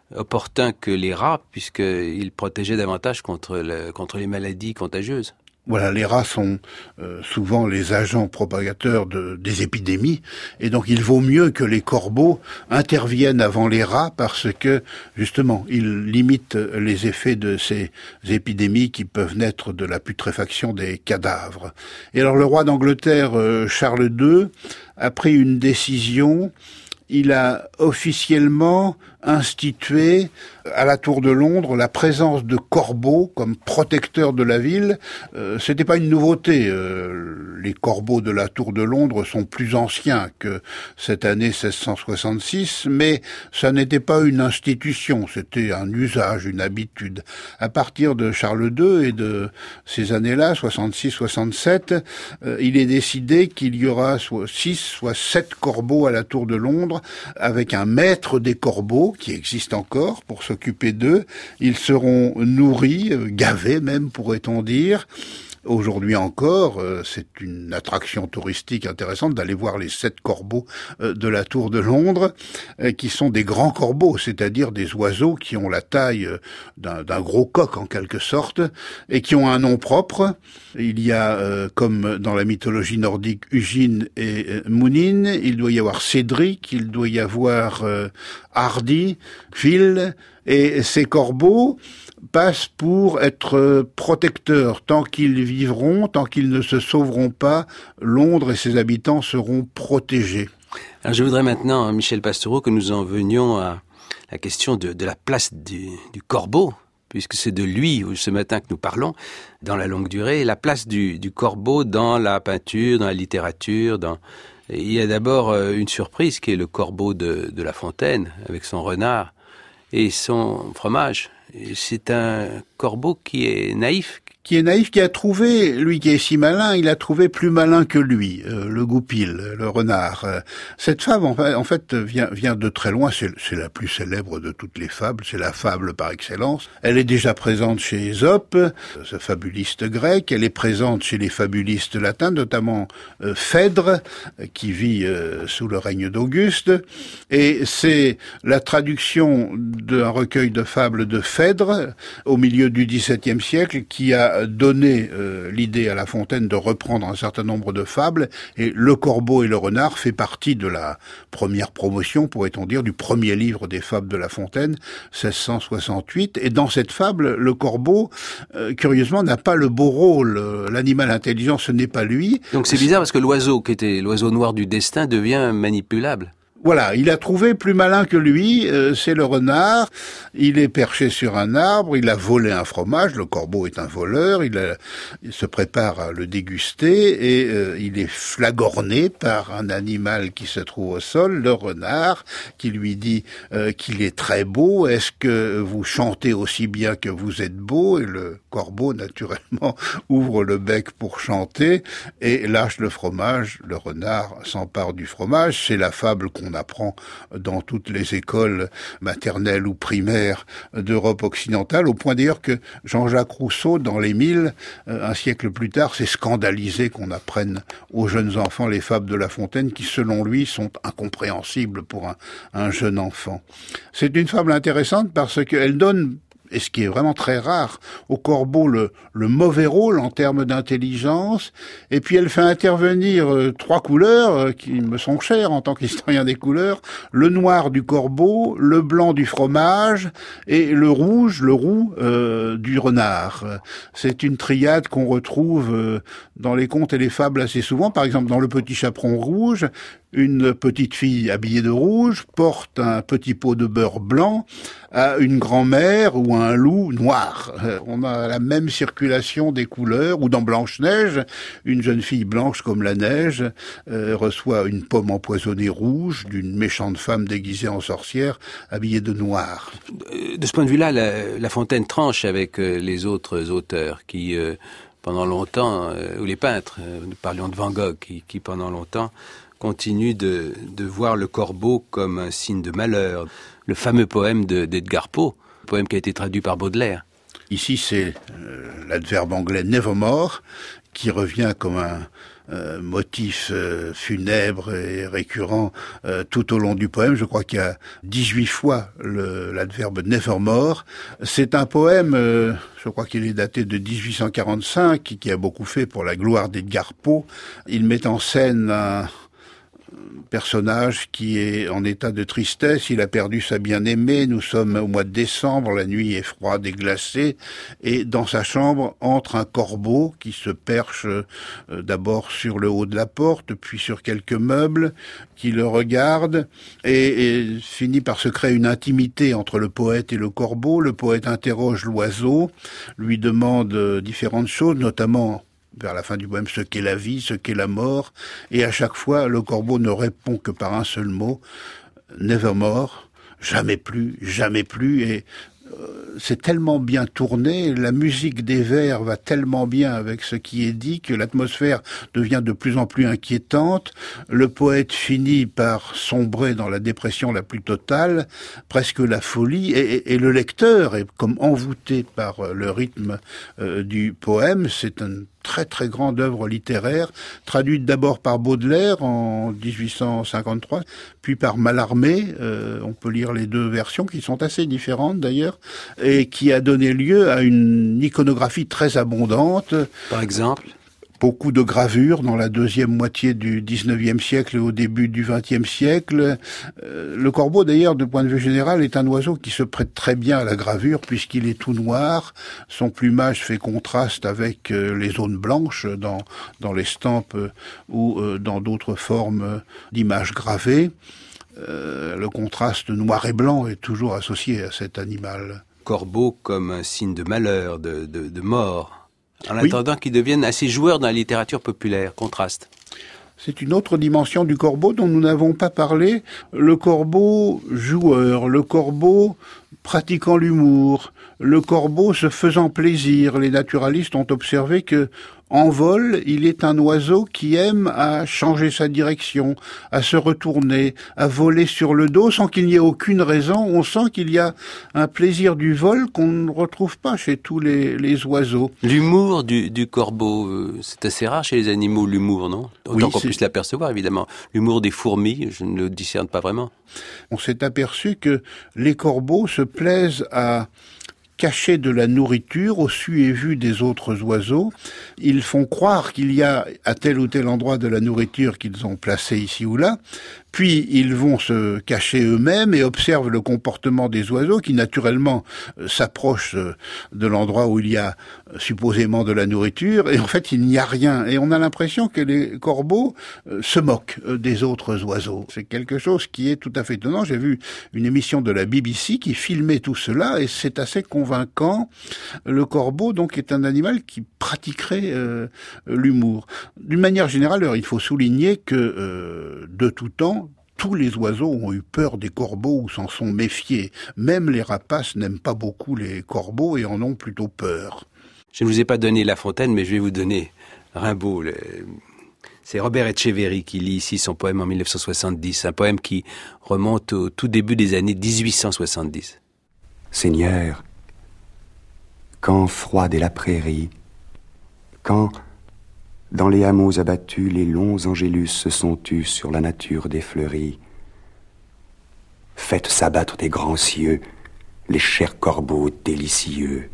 opportun que les rats, puisqu'ils protégeaient davantage contre, le, contre les maladies contagieuses. Voilà, les rats sont euh, souvent les agents propagateurs de, des épidémies, et donc il vaut mieux que les corbeaux interviennent avant les rats parce que, justement, ils limitent les effets de ces épidémies qui peuvent naître de la putréfaction des cadavres. Et alors le roi d'Angleterre, euh, Charles deux, a pris une décision. Il a officiellement institué à la Tour de Londres la présence de corbeaux comme protecteurs de la ville. Euh, c'était pas une nouveauté. Euh, les corbeaux de la Tour de Londres sont plus anciens que cette année seize cent soixante-six, mais ça n'était pas une institution, c'était un usage, une habitude. À partir de Charles deux et de ces années-là, soixante-six soixante-sept, euh, il est décidé qu'il y aura soit six, soit sept corbeaux à la Tour de Londres, avec un maître des corbeaux qui existe encore pour s'occuper d'eux. Ils seront nourris, gavés même, pourrait-on dire. Aujourd'hui encore, euh, c'est une attraction touristique intéressante d'aller voir les sept corbeaux euh, de la Tour de Londres, euh, qui sont des grands corbeaux, c'est-à-dire des oiseaux qui ont la taille euh, d'un, d'un gros coq en quelque sorte, et qui ont un nom propre. Il y a, euh, comme dans la mythologie nordique, Hugin et euh, Munin, il doit y avoir Cédric, il doit y avoir euh, Hardy, Phil, et ces corbeaux passent pour être protecteurs. Tant qu'ils vivront, tant qu'ils ne se sauveront pas, Londres et ses habitants seront protégés. Alors je voudrais maintenant, Michel Pastoureau, que nous en venions à la question de, de la place du, du corbeau, puisque c'est de lui ce matin que nous parlons, dans la longue durée, la place du, du corbeau dans la peinture, dans la littérature. Dans... Il y a d'abord une surprise qui est le corbeau de, de La Fontaine, avec son renard et son fromage. C'est un corbeau qui est naïf. Qui est naïf, qui a trouvé, lui qui est si malin, il a trouvé plus malin que lui, euh, le goupil, le renard. Euh, cette fable, en fait, en fait vient, vient de très loin, c'est, c'est la plus célèbre de toutes les fables, c'est la fable par excellence. Elle est déjà présente chez Ésope, ce fabuliste grec, elle est présente chez les fabulistes latins, notamment euh, Phèdre, qui vit euh, sous le règne d'Auguste, et c'est la traduction d'un recueil de fables de Phèdre, au milieu du dix-septième siècle, qui a donné euh, l'idée à La Fontaine de reprendre un certain nombre de fables, et Le Corbeau et le Renard fait partie de la première promotion, pourrait-on dire, du premier livre des fables de La Fontaine, seize cent soixante-huit, et dans cette fable, le corbeau, euh, curieusement, n'a pas le beau rôle, l'animal intelligent, ce n'est pas lui. Donc c'est bizarre parce que l'oiseau, qui était l'oiseau noir du destin, devient manipulable. Voilà, il a trouvé plus malin que lui, euh, c'est le renard. Il est perché sur un arbre, il a volé un fromage, le corbeau est un voleur, il, a, il se prépare à le déguster et euh, il est flagorné par un animal qui se trouve au sol, le renard, qui lui dit euh, qu'il est très beau. Est-ce que vous chantez aussi bien que vous êtes beau? Et le corbeau, naturellement, ouvre le bec pour chanter et lâche le fromage. Le renard s'empare du fromage. C'est la fable qu'on apprend dans toutes les écoles maternelles ou primaires d'Europe occidentale, au point d'ailleurs que Jean-Jacques Rousseau, dans Les Mille, un siècle plus tard, s'est scandalisé qu'on apprenne aux jeunes enfants les fables de La Fontaine qui, selon lui, sont incompréhensibles pour un, un jeune enfant. C'est une fable intéressante parce qu'elle donne, et ce qui est vraiment très rare, au corbeau le, le mauvais rôle en termes d'intelligence, et puis elle fait intervenir euh, trois couleurs euh, qui me sont chères en tant qu'historien des couleurs, le noir du corbeau, le blanc du fromage, et le rouge, le roux euh, du renard. C'est une triade qu'on retrouve euh, dans les contes et les fables assez souvent. Par exemple, dans Le Petit Chaperon rouge, une petite fille habillée de rouge porte un petit pot de beurre blanc à une grand-mère ou à un loup noir. On a la même circulation des couleurs. Ou dans Blanche-Neige, une jeune fille blanche comme la neige euh, reçoit une pomme empoisonnée rouge d'une méchante femme déguisée en sorcière habillée de noir. De ce point de vue-là, la, la Fontaine tranche avec les autres auteurs qui, euh, pendant longtemps, euh, ou les peintres, euh, nous parlions de Van Gogh, qui, qui pendant longtemps continue de, de voir le corbeau comme un signe de malheur. Le fameux poème de, d'Edgar Poe, poème qui a été traduit par Baudelaire. Ici, c'est euh, l'adverbe anglais « nevermore » qui revient comme un, euh, motif euh, funèbre et récurrent euh, tout au long du poème. Je crois qu'il y a dix-huit fois le, l'adverbe nevermore. C'est un poème, euh, je crois qu'il est daté de dix-huit cent quarante-cinq, qui, qui a beaucoup fait pour la gloire d'Edgar Poe. Il met en scène un personnage qui est en état de tristesse, il a perdu sa bien-aimée, nous sommes au mois de décembre, la nuit est froide et glacée, et dans sa chambre entre un corbeau qui se perche euh, d'abord sur le haut de la porte, puis sur quelques meubles, qui le regarde, et, et finit par se créer une intimité entre le poète et le corbeau. Le poète interroge l'oiseau, lui demande euh, différentes choses, notamment vers la fin du poème, ce qu'est la vie, ce qu'est la mort, et à chaque fois, le corbeau ne répond que par un seul mot, nevermore, jamais plus, jamais plus, et euh, c'est tellement bien tourné, la musique des vers va tellement bien avec ce qui est dit que l'atmosphère devient de plus en plus inquiétante, le poète finit par sombrer dans la dépression la plus totale, presque la folie, et, et, et le lecteur est comme envoûté par le rythme euh, du poème. C'est un très très grande œuvre littéraire, traduite d'abord par Baudelaire en dix-huit cent cinquante-trois, puis par Mallarmé, euh, on peut lire les deux versions qui sont assez différentes d'ailleurs, et qui a donné lieu à une iconographie très abondante. Par exemple ? Beaucoup de gravures dans la deuxième moitié du dix-neuvième siècle et au début du vingtième siècle. Euh, le corbeau, d'ailleurs, de point de vue général, est un oiseau qui se prête très bien à la gravure puisqu'il est tout noir. Son plumage fait contraste avec euh, les zones blanches dans, dans l'estampe euh, ou euh, dans d'autres formes d'images gravées. Euh, le contraste noir et blanc est toujours associé à cet animal. Corbeau comme un signe de malheur, de, de, de mort. En Oui. attendant qu'ils deviennent assez joueurs dans la littérature populaire. Contraste. C'est une autre dimension du corbeau dont nous n'avons pas parlé. Le corbeau joueur, le corbeau pratiquant l'humour, le corbeau se faisant plaisir. Les naturalistes ont observé que, en vol, il est un oiseau qui aime à changer sa direction, à se retourner, à voler sur le dos sans qu'il n'y ait aucune raison. On sent qu'il y a un plaisir du vol qu'on ne retrouve pas chez tous les, les oiseaux. L'humour du, du corbeau, euh, c'est assez rare chez les animaux, l'humour, non ? Autant Oui, qu'on c'est- puisse l'apercevoir, évidemment. L'humour des fourmis, je ne le discerne pas vraiment. On s'est aperçu que les corbeaux se plaisent à cacher de la nourriture au su et vu des autres oiseaux. Ils font croire qu'il y a à tel ou tel endroit de la nourriture qu'ils ont placée ici ou là, puis ils vont se cacher eux-mêmes et observent le comportement des oiseaux qui naturellement euh, s'approchent euh, de l'endroit où il y a euh, supposément de la nourriture, et en fait il n'y a rien. Et on a l'impression que les corbeaux euh, se moquent euh, des autres oiseaux. C'est quelque chose qui est tout à fait étonnant. J'ai vu une émission de la B B C qui filmait tout cela, et c'est assez convaincant. Le corbeau, donc, est un animal qui pratiquerait euh, l'humour. D'une manière générale, alors, il faut souligner que, euh, de tout temps, tous les oiseaux ont eu peur des corbeaux ou s'en sont méfiés. Même les rapaces n'aiment pas beaucoup les corbeaux et en ont plutôt peur. Je ne vous ai pas donné La Fontaine, mais je vais vous donner Rimbaud. Le... C'est Robert Etcheverry qui lit ici son poème en mille neuf cent soixante-dix, un poème qui remonte au tout début des années dix-huit cent soixante-dix. Seigneur, quand froide est la prairie, quand, dans les hameaux abattus, les longs angélus se sont tus sur la nature défleurie, faites s'abattre des grands cieux les chers corbeaux délicieux.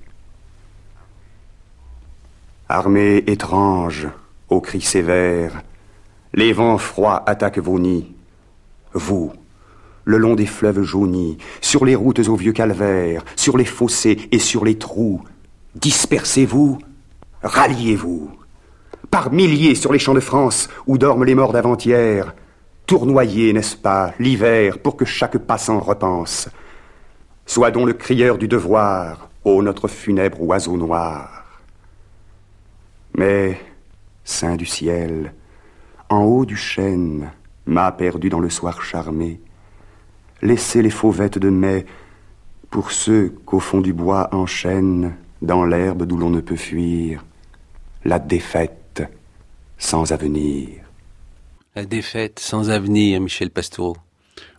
Armée étrange, aux cris sévères, les vents froids attaquent vos nids. Vous, le long des fleuves jaunis, sur les routes aux vieux calvaires, sur les fossés et sur les trous, dispersez-vous, ralliez-vous. Par milliers sur les champs de France, où dorment les morts d'avant-hier, tournoyez, n'est-ce pas, l'hiver, pour que chaque passant repense. Sois donc le crieur du devoir, ô notre funèbre oiseau noir. Mais, saint du ciel, en haut du chêne, m'a perdu dans le soir charmé, laissez les fauvettes de mai pour ceux qu'au fond du bois enchaînent, dans l'herbe d'où l'on ne peut fuir, la défaite sans avenir. La défaite sans avenir, Michel Pastoureau.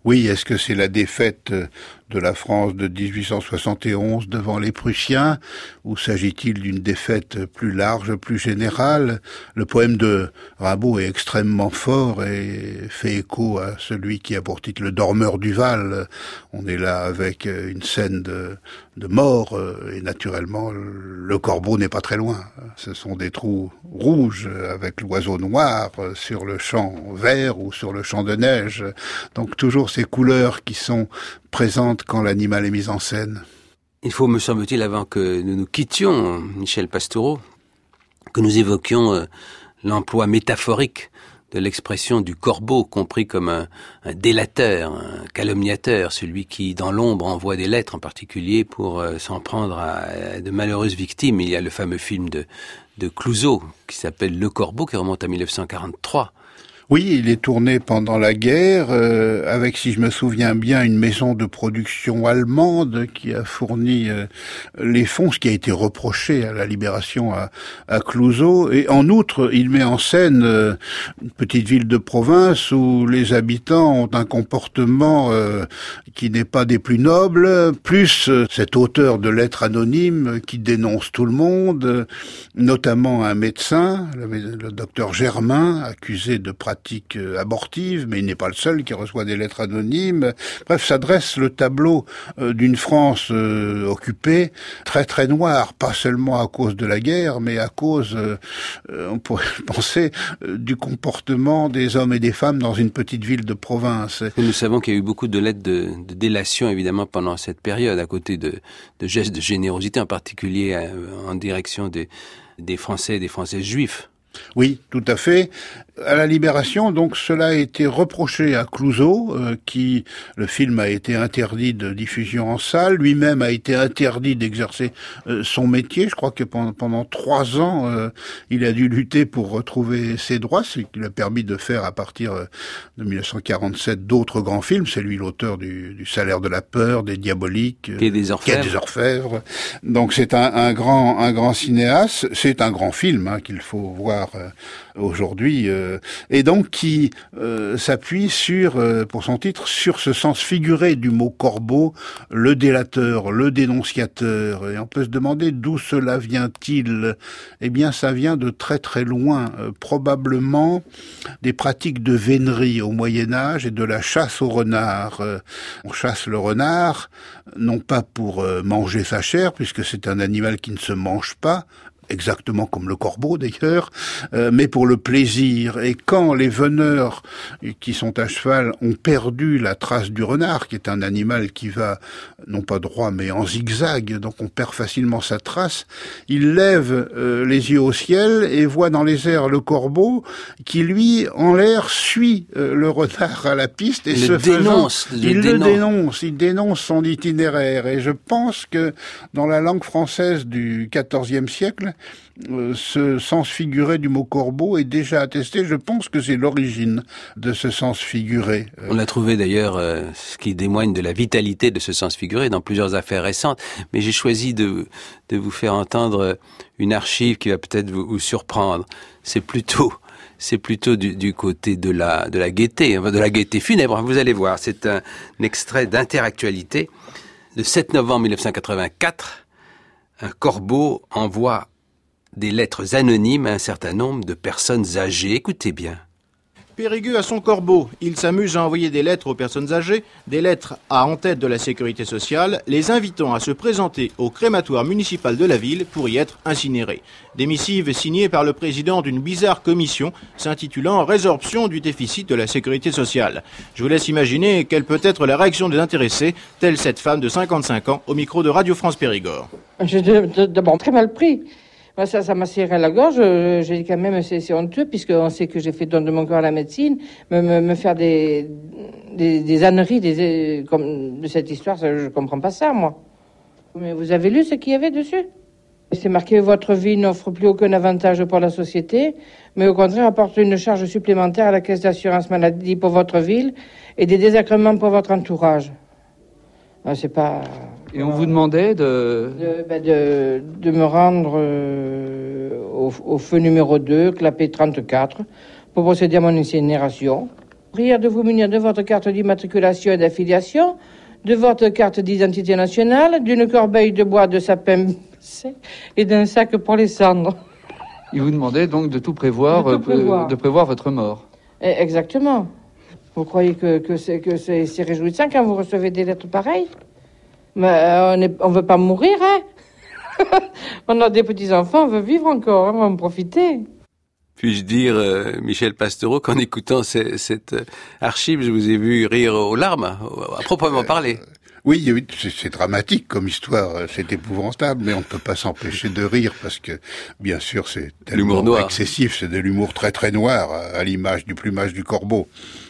Oui, est-ce que c'est la défaite de la France de dix-huit cent soixante et onze devant les Prussiens, ou s'agit-il d'une défaite plus large, plus générale? Le poème de Rimbaud est extrêmement fort et fait écho à celui qui a pour titre Le Dormeur du Val. On est là avec une scène de, de mort, et naturellement, le corbeau n'est pas très loin. Ce sont des trous rouges avec l'oiseau noir sur le champ vert ou sur le champ de neige. Donc toujours ces couleurs qui sont présentes quand l'animal est mis en scène. Il faut, me semble-t-il, avant que nous nous quittions, Michel Pastoureau, que nous évoquions euh, l'emploi métaphorique de l'expression du corbeau, compris comme un, un délateur, un calomniateur, celui qui, dans l'ombre, envoie des lettres, en particulier pour euh, s'en prendre à, à de malheureuses victimes. Il y a le fameux film de, de Clouzot, qui s'appelle Le Corbeau, qui remonte à mille neuf cent quarante-trois. Oui, il est tourné pendant la guerre, euh, avec, si je me souviens bien, une maison de production allemande qui a fourni euh, les fonds, ce qui a été reproché à la Libération à, à Clouzot. Et en outre, il met en scène euh, une petite ville de province où les habitants ont un comportement euh, qui n'est pas des plus nobles, plus euh, cet auteur de lettres anonymes qui dénonce tout le monde, euh, notamment un médecin, le, le docteur Germain, accusé de pratique abortive, mais il n'est pas le seul qui reçoit des lettres anonymes. Bref, ça dresse le tableau euh, d'une France euh, occupée, très très noire, pas seulement à cause de la guerre, mais à cause, euh, on pourrait penser, euh, du comportement des hommes et des femmes dans une petite ville de province. Nous savons qu'il y a eu beaucoup de lettres de, de délation, évidemment, pendant cette période, à côté de, de gestes de générosité, en particulier euh, en direction des, des Français et des Français juifs. Oui, tout à fait. À la Libération, donc, cela a été reproché à Clouzot, euh, qui, le film a été interdit de diffusion en salle, lui-même a été interdit d'exercer euh, son métier. Je crois que pendant, pendant trois ans, euh, il a dû lutter pour retrouver ses droits, ce qui lui a permis de faire à partir de mille neuf cent quarante-sept d'autres grands films. C'est lui l'auteur du, du Salaire de la peur, des Diaboliques, Quai des Orfèvres. Quai des Orfèvres. Donc c'est un, un grand, un grand cinéaste. C'est un grand film hein, qu'il faut voir euh, aujourd'hui. Euh, et donc qui euh, s'appuie sur, euh, pour son titre, sur ce sens figuré du mot corbeau, le délateur, le dénonciateur. Et on peut se demander d'où cela vient-il. Eh bien, ça vient de très très loin, euh, probablement des pratiques de vénerie au Moyen-Âge et de la chasse au renard. Euh, on chasse le renard, non pas pour euh, manger sa chair, puisque c'est un animal qui ne se mange pas, exactement comme le corbeau d'ailleurs, euh, mais pour le plaisir. Et quand les veneurs qui sont à cheval ont perdu la trace du renard, qui est un animal qui va non pas droit mais en zigzag, donc on perd facilement sa trace, ils lèvent euh, les yeux au ciel et voient dans les airs le corbeau qui lui en l'air suit euh, le renard à la piste et il se le faisant, dénonce, le il dénonce. le dénonce, il dénonce son itinéraire. Et je pense que dans la langue française du quatorzième siècle, Euh, ce sens figuré du mot corbeau est déjà attesté. Je pense que c'est l'origine de ce sens figuré. On a trouvé d'ailleurs euh, ce qui témoigne de la vitalité de ce sens figuré dans plusieurs affaires récentes. Mais j'ai choisi de, de vous faire entendre une archive qui va peut-être vous, vous surprendre. C'est plutôt, c'est plutôt du, du côté de la, de la gaieté, de la gaieté funèbre. Vous allez voir, c'est un, un extrait d'Interactualité. Le sept novembre mille neuf cent quatre-vingt-quatre, un corbeau envoie des lettres anonymes à un certain nombre de personnes âgées. Écoutez bien. Périgueux a son corbeau. Il s'amuse à envoyer des lettres aux personnes âgées, des lettres à en-tête de la sécurité sociale, les invitant à se présenter au crématoire municipal de la ville pour y être incinérés. Des missives signées par le président d'une bizarre commission s'intitulant « Résorption du déficit de la sécurité sociale ». Je vous laisse imaginer quelle peut être la réaction des intéressés, telle cette femme de cinquante-cinq ans au micro de Radio France Périgord. J'ai d'abord très mal pris. Moi, ça, ça m'a serré la gorge. J'ai dit quand même, c'est, c'est honteux, puisqu'on sait que j'ai fait don de mon corps à la médecine. Me, me, me faire des, des, des âneries des, comme de cette histoire, ça, je comprends pas ça, moi. Mais vous avez lu ce qu'il y avait dessus? C'est marqué « Votre vie n'offre plus aucun avantage pour la société, mais au contraire apporte une charge supplémentaire à la caisse d'assurance maladie pour votre ville et des désagréments pour votre entourage. » Ah, c'est pas... Et on vous demandait de... De, ben de, de me rendre euh, au, au feu numéro deux, clapet trente-quatre, pour procéder à mon incinération. Prière de vous munir de votre carte d'immatriculation et d'affiliation, de votre carte d'identité nationale, d'une corbeille de bois de sapin sec et d'un sac pour les cendres. Il vous demandait donc de tout prévoir, de, tout prévoir. Euh, de prévoir votre mort. Exactement. Vous croyez que, que, c'est, que c'est, c'est réjouissant quand vous recevez des lettres pareilles? Mais on ne veut pas mourir, hein. On a des petits-enfants, on veut vivre encore, hein, on va en profiter. Puis-je dire, euh, Michel Pastoureau, qu'en écoutant ces, cette euh, archive, je vous ai vu rire aux larmes, à proprement parler. Euh, oui, oui, c'est, c'est dramatique comme histoire, c'est épouvantable, mais on ne peut pas s'empêcher de rire parce que, bien sûr, c'est tellement excessif, c'est de l'humour très très noir, à l'image du plumage du corbeau.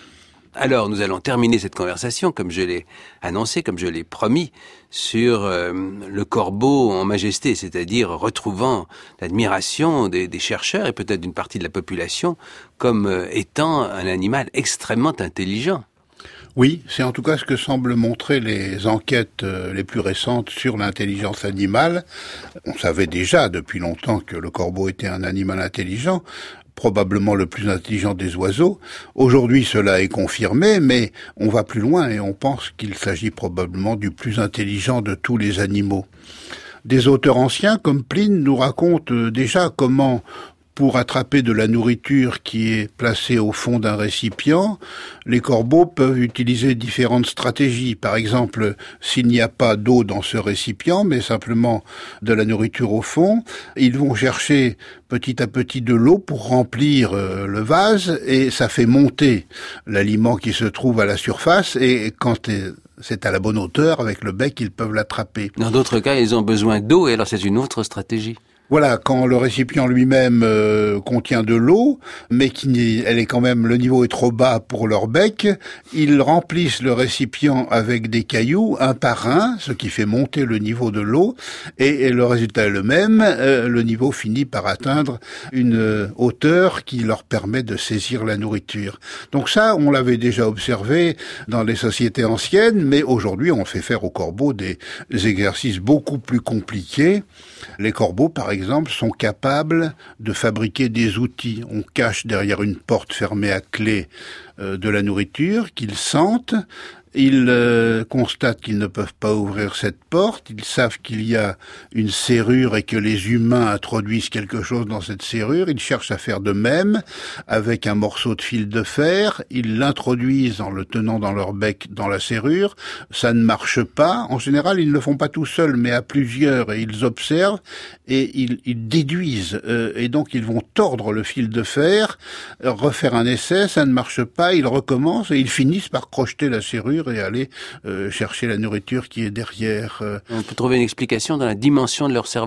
Alors, nous allons terminer cette conversation, comme je l'ai annoncé, comme je l'ai promis, sur euh, le corbeau en majesté, c'est-à-dire retrouvant l'admiration des, des chercheurs et peut-être d'une partie de la population comme euh, étant un animal extrêmement intelligent. Oui, c'est en tout cas ce que semblent montrer les enquêtes euh, les plus récentes sur l'intelligence animale. On savait déjà depuis longtemps que le corbeau était un animal intelligent, probablement le plus intelligent des oiseaux. Aujourd'hui, cela est confirmé, mais on va plus loin et on pense qu'il s'agit probablement du plus intelligent de tous les animaux. Des auteurs anciens, comme Pline, nous racontent déjà comment, pour attraper de la nourriture qui est placée au fond d'un récipient, les corbeaux peuvent utiliser différentes stratégies. Par exemple, s'il n'y a pas d'eau dans ce récipient, mais simplement de la nourriture au fond, ils vont chercher petit à petit de l'eau pour remplir euh, le vase et ça fait monter l'aliment qui se trouve à la surface et quand c'est à la bonne hauteur, avec le bec, ils peuvent l'attraper. Dans d'autres cas, ils ont besoin d'eau et alors c'est une autre stratégie. Voilà, quand le récipient lui-même euh, contient de l'eau, mais qui elle est quand même le niveau est trop bas pour leur bec, ils remplissent le récipient avec des cailloux un par un, ce qui fait monter le niveau de l'eau, et, et le résultat est le même, euh, le niveau finit par atteindre une euh, hauteur qui leur permet de saisir la nourriture. Donc ça, on l'avait déjà observé dans les sociétés anciennes, mais aujourd'hui on fait faire aux corbeaux des, des exercices beaucoup plus compliqués. Les corbeaux, par exemple, sont capables de fabriquer des outils. On cache derrière une porte fermée à clé euh, de la nourriture qu'ils sentent. Ils euh, constatent qu'ils ne peuvent pas ouvrir cette porte. Ils savent qu'il y a une serrure et que les humains introduisent quelque chose dans cette serrure. Ils cherchent à faire de même avec un morceau de fil de fer. Ils l'introduisent en le tenant dans leur bec dans la serrure. Ça ne marche pas. En général, ils ne le font pas tout seuls, mais à plusieurs. Et ils observent et ils, ils déduisent. Euh, et donc, ils vont tordre le fil de fer, refaire un essai. Ça ne marche pas. Ils recommencent et ils finissent par crocheter la serrure et aller euh, chercher la nourriture qui est derrière. Euh. On peut trouver une explication dans la dimension de leur cerveau ?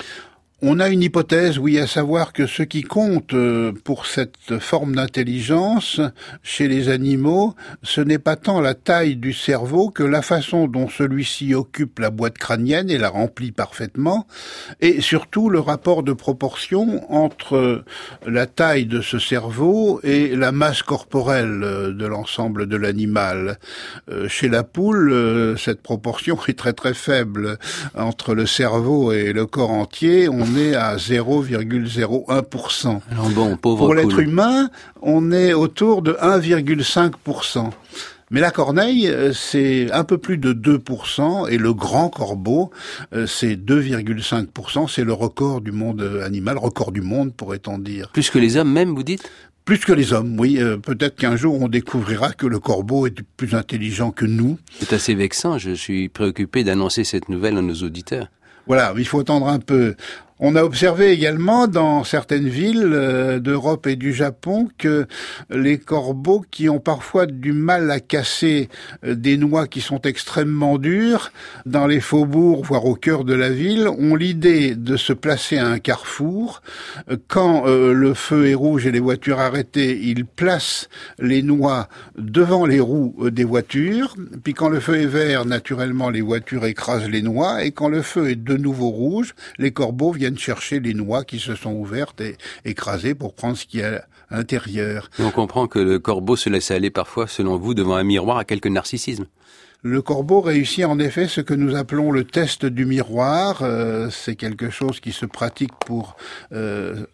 On a une hypothèse, oui, à savoir que ce qui compte pour cette forme d'intelligence chez les animaux, ce n'est pas tant la taille du cerveau que la façon dont celui-ci occupe la boîte crânienne et la remplit parfaitement, et surtout le rapport de proportion entre la taille de ce cerveau et la masse corporelle de l'ensemble de l'animal. Chez la poule, cette proportion est très très faible. Entre le cerveau et le corps entier, on est à zéro virgule zéro un pour cent. Alors bon, pauvre Pour l'être poule. humain, on est autour de un virgule cinq pour cent. Mais la corneille, c'est un peu plus de deux pour cent, et le grand corbeau, c'est deux virgule cinq pour cent. C'est le record du monde animal, record du monde, pourrait-on dire. Plus que les hommes même, vous dites ? Plus que les hommes, oui. Euh, peut-être qu'un jour, on découvrira que le corbeau est plus intelligent que nous. C'est assez vexant. Je suis préoccupé d'annoncer cette nouvelle à nos auditeurs. Voilà, il faut attendre un peu. On a observé également dans certaines villes euh, d'Europe et du Japon que les corbeaux qui ont parfois du mal à casser euh, des noix qui sont extrêmement dures, dans les faubourgs, voire au cœur de la ville, ont l'idée de se placer à un carrefour. Quand euh, le feu est rouge et les voitures arrêtées, ils placent les noix devant les roues euh, des voitures. Puis quand le feu est vert, naturellement, les voitures écrasent les noix. Et quand le feu est de nouveau rouge, les corbeaux viennent chercher les noix qui se sont ouvertes et écrasées pour prendre ce qu'il y a à l'intérieur. Et on comprend que le corbeau se laisse aller parfois, selon vous, devant un miroir à quelque narcissisme. Le corbeau réussit en effet ce que nous appelons le test du miroir. Euh, c'est quelque chose qui se pratique pour euh,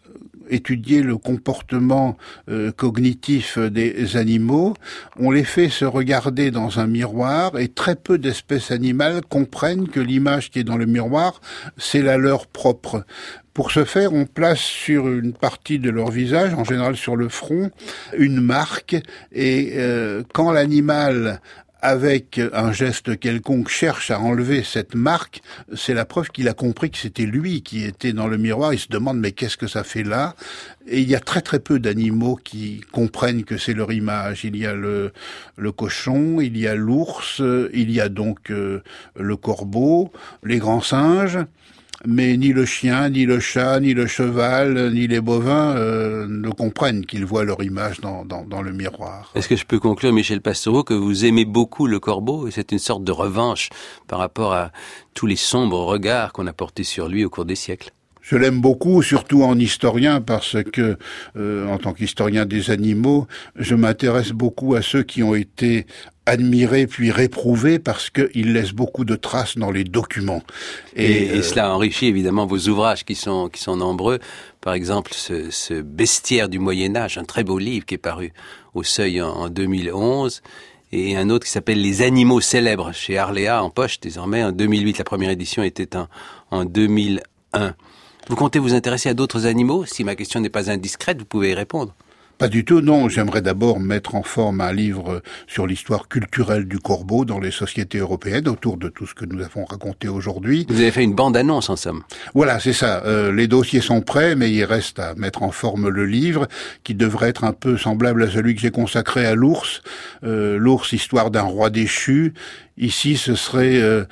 étudier le comportement euh, cognitif des animaux. On les fait se regarder dans un miroir et très peu d'espèces animales comprennent que l'image qui est dans le miroir, c'est la leur propre. Pour ce faire, on place sur une partie de leur visage, en général sur le front, une marque et euh, quand l'animal avec un geste quelconque, cherche à enlever cette marque, c'est la preuve qu'il a compris que c'était lui qui était dans le miroir. Il se demande, mais qu'est-ce que ça fait là? Et il y a très très peu d'animaux qui comprennent que c'est leur image. Il y a le, le cochon, il y a l'ours, il y a donc euh, le corbeau, les grands singes. Mais ni le chien, ni le chat, ni le cheval, ni les bovins euh, ne comprennent qu'ils voient leur image dans, dans, dans le miroir. Est-ce que je peux conclure, Michel Pastoureau, que vous aimez beaucoup le corbeau et c'est une sorte de revanche par rapport à tous les sombres regards qu'on a portés sur lui au cours des siècles? Je l'aime beaucoup, surtout en historien, parce que, euh, en tant qu'historien des animaux, je m'intéresse beaucoup à ceux qui ont été admirés puis réprouvés parce qu'ils laissent beaucoup de traces dans les documents. Et, et, euh... et cela enrichit évidemment vos ouvrages qui sont, qui sont nombreux. Par exemple, ce, ce Bestiaire du Moyen-Âge, un très beau livre qui est paru au Seuil en, en deux mille onze. Et un autre qui s'appelle Les animaux célèbres chez Arléa en poche désormais en deux mille huit. La première édition était en, en deux mille un. Vous comptez vous intéresser à d'autres animaux? Si ma question n'est pas indiscrète, vous pouvez y répondre. Pas du tout, non. J'aimerais d'abord mettre en forme un livre sur l'histoire culturelle du corbeau dans les sociétés européennes, autour de tout ce que nous avons raconté aujourd'hui. Vous avez fait une bande-annonce, en somme. Voilà, c'est ça. Euh, les dossiers sont prêts, mais il reste à mettre en forme le livre, qui devrait être un peu semblable à celui que j'ai consacré à l'ours. Euh, l'ours, histoire d'un roi déchu. Ici, ce serait euh,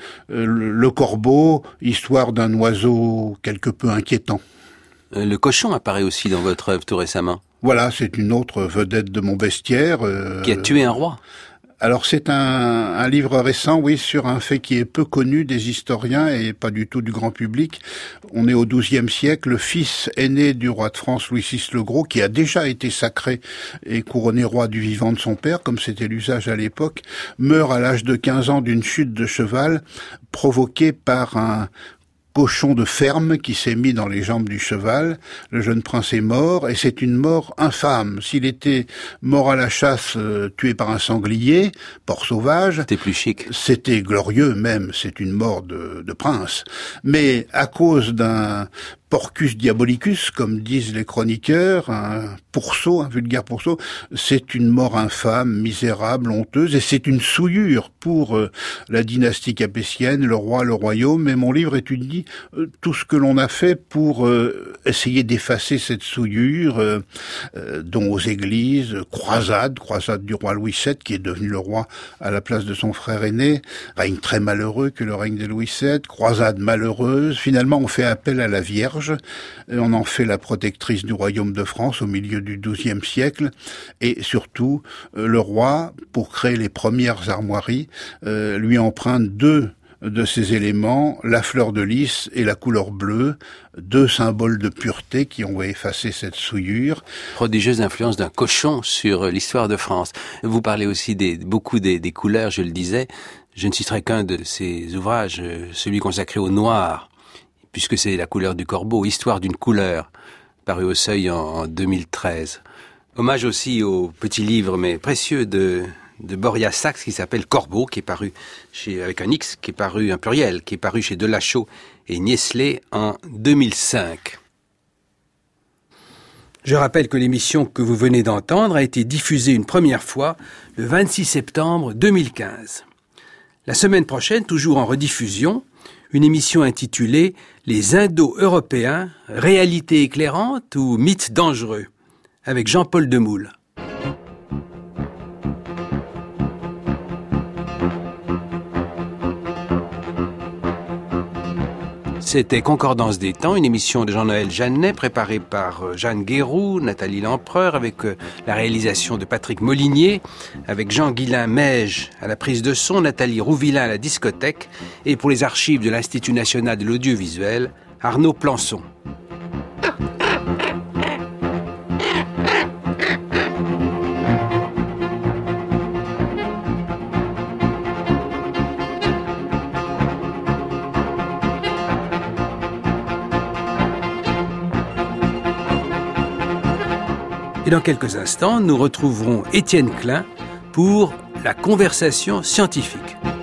le corbeau, histoire d'un oiseau quelque peu inquiétant. Le cochon apparaît aussi dans votre œuvre tout récemment. Voilà, c'est une autre vedette de mon bestiaire. Euh, qui a tué un roi. Alors c'est un, un livre récent, oui, sur un fait qui est peu connu des historiens et pas du tout du grand public. On est au douzième siècle, le fils aîné du roi de France, Louis six le Gros, qui a déjà été sacré et couronné roi du vivant de son père, comme c'était l'usage à l'époque, meurt à l'âge de quinze ans d'une chute de cheval provoquée par un cochon de ferme qui s'est mis dans les jambes du cheval. Le jeune prince est mort et c'est une mort infâme. S'il était mort à la chasse, euh, tué par un sanglier, porc sauvage, c'était plus chic. C'était glorieux même, c'est une mort de, de prince. Mais à cause d'un porcus diabolicus, comme disent les chroniqueurs, un pourceau, un vulgaire pourceau, c'est une mort infâme, misérable, honteuse, et c'est une souillure pour euh, la dynastie capétienne, le roi, le royaume. Et mon livre étudie euh, tout ce que l'on a fait pour euh, essayer d'effacer cette souillure, euh, euh, dont aux églises, croisade, croisade du roi Louis sept, qui est devenu le roi à la place de son frère aîné, règne très malheureux que le règne de Louis sept, croisade malheureuse. Finalement, on fait appel à la Vierge. On en fait la protectrice du royaume de France au milieu du douzième siècle et surtout le roi, pour créer les premières armoiries, euh, lui emprunte deux de ces éléments, la fleur de lys et la couleur bleue, deux symboles de pureté qui ont effacé cette souillure. Prodigieuse influence d'un cochon sur l'histoire de France. Vous parlez aussi des, beaucoup des, des couleurs, je le disais. Je ne citerai qu'un de ces ouvrages, celui consacré au noir, puisque c'est la couleur du corbeau, Histoire d'une couleur, paru au Seuil en, en deux mille treize. Hommage aussi au petit livre, mais précieux, de, de Boria Sax, qui s'appelle Corbeau, qui est paru chez, avec un X, qui est paru, un pluriel, qui est paru chez Delachaux et Niestlé en deux mille cinq. Je rappelle que l'émission que vous venez d'entendre a été diffusée une première fois le vingt-six septembre deux mille quinze. La semaine prochaine, toujours en rediffusion, une émission intitulée « Les Indo-Européens, réalité éclairante ou mythe dangereux ?» avec Jean-Paul Demoule. C'était Concordance des temps, une émission de Jean-Noël Jeannet, préparée par Jeanne Guéroux, Nathalie Lempereur, avec la réalisation de Patrick Molinier, avec Jean-Guilain Meige à la prise de son, Nathalie Rouvillain à la discothèque, et pour les archives de l'Institut national de l'audiovisuel, Arnaud Plançon. Et dans quelques instants, nous retrouverons Étienne Klein pour la conversation scientifique.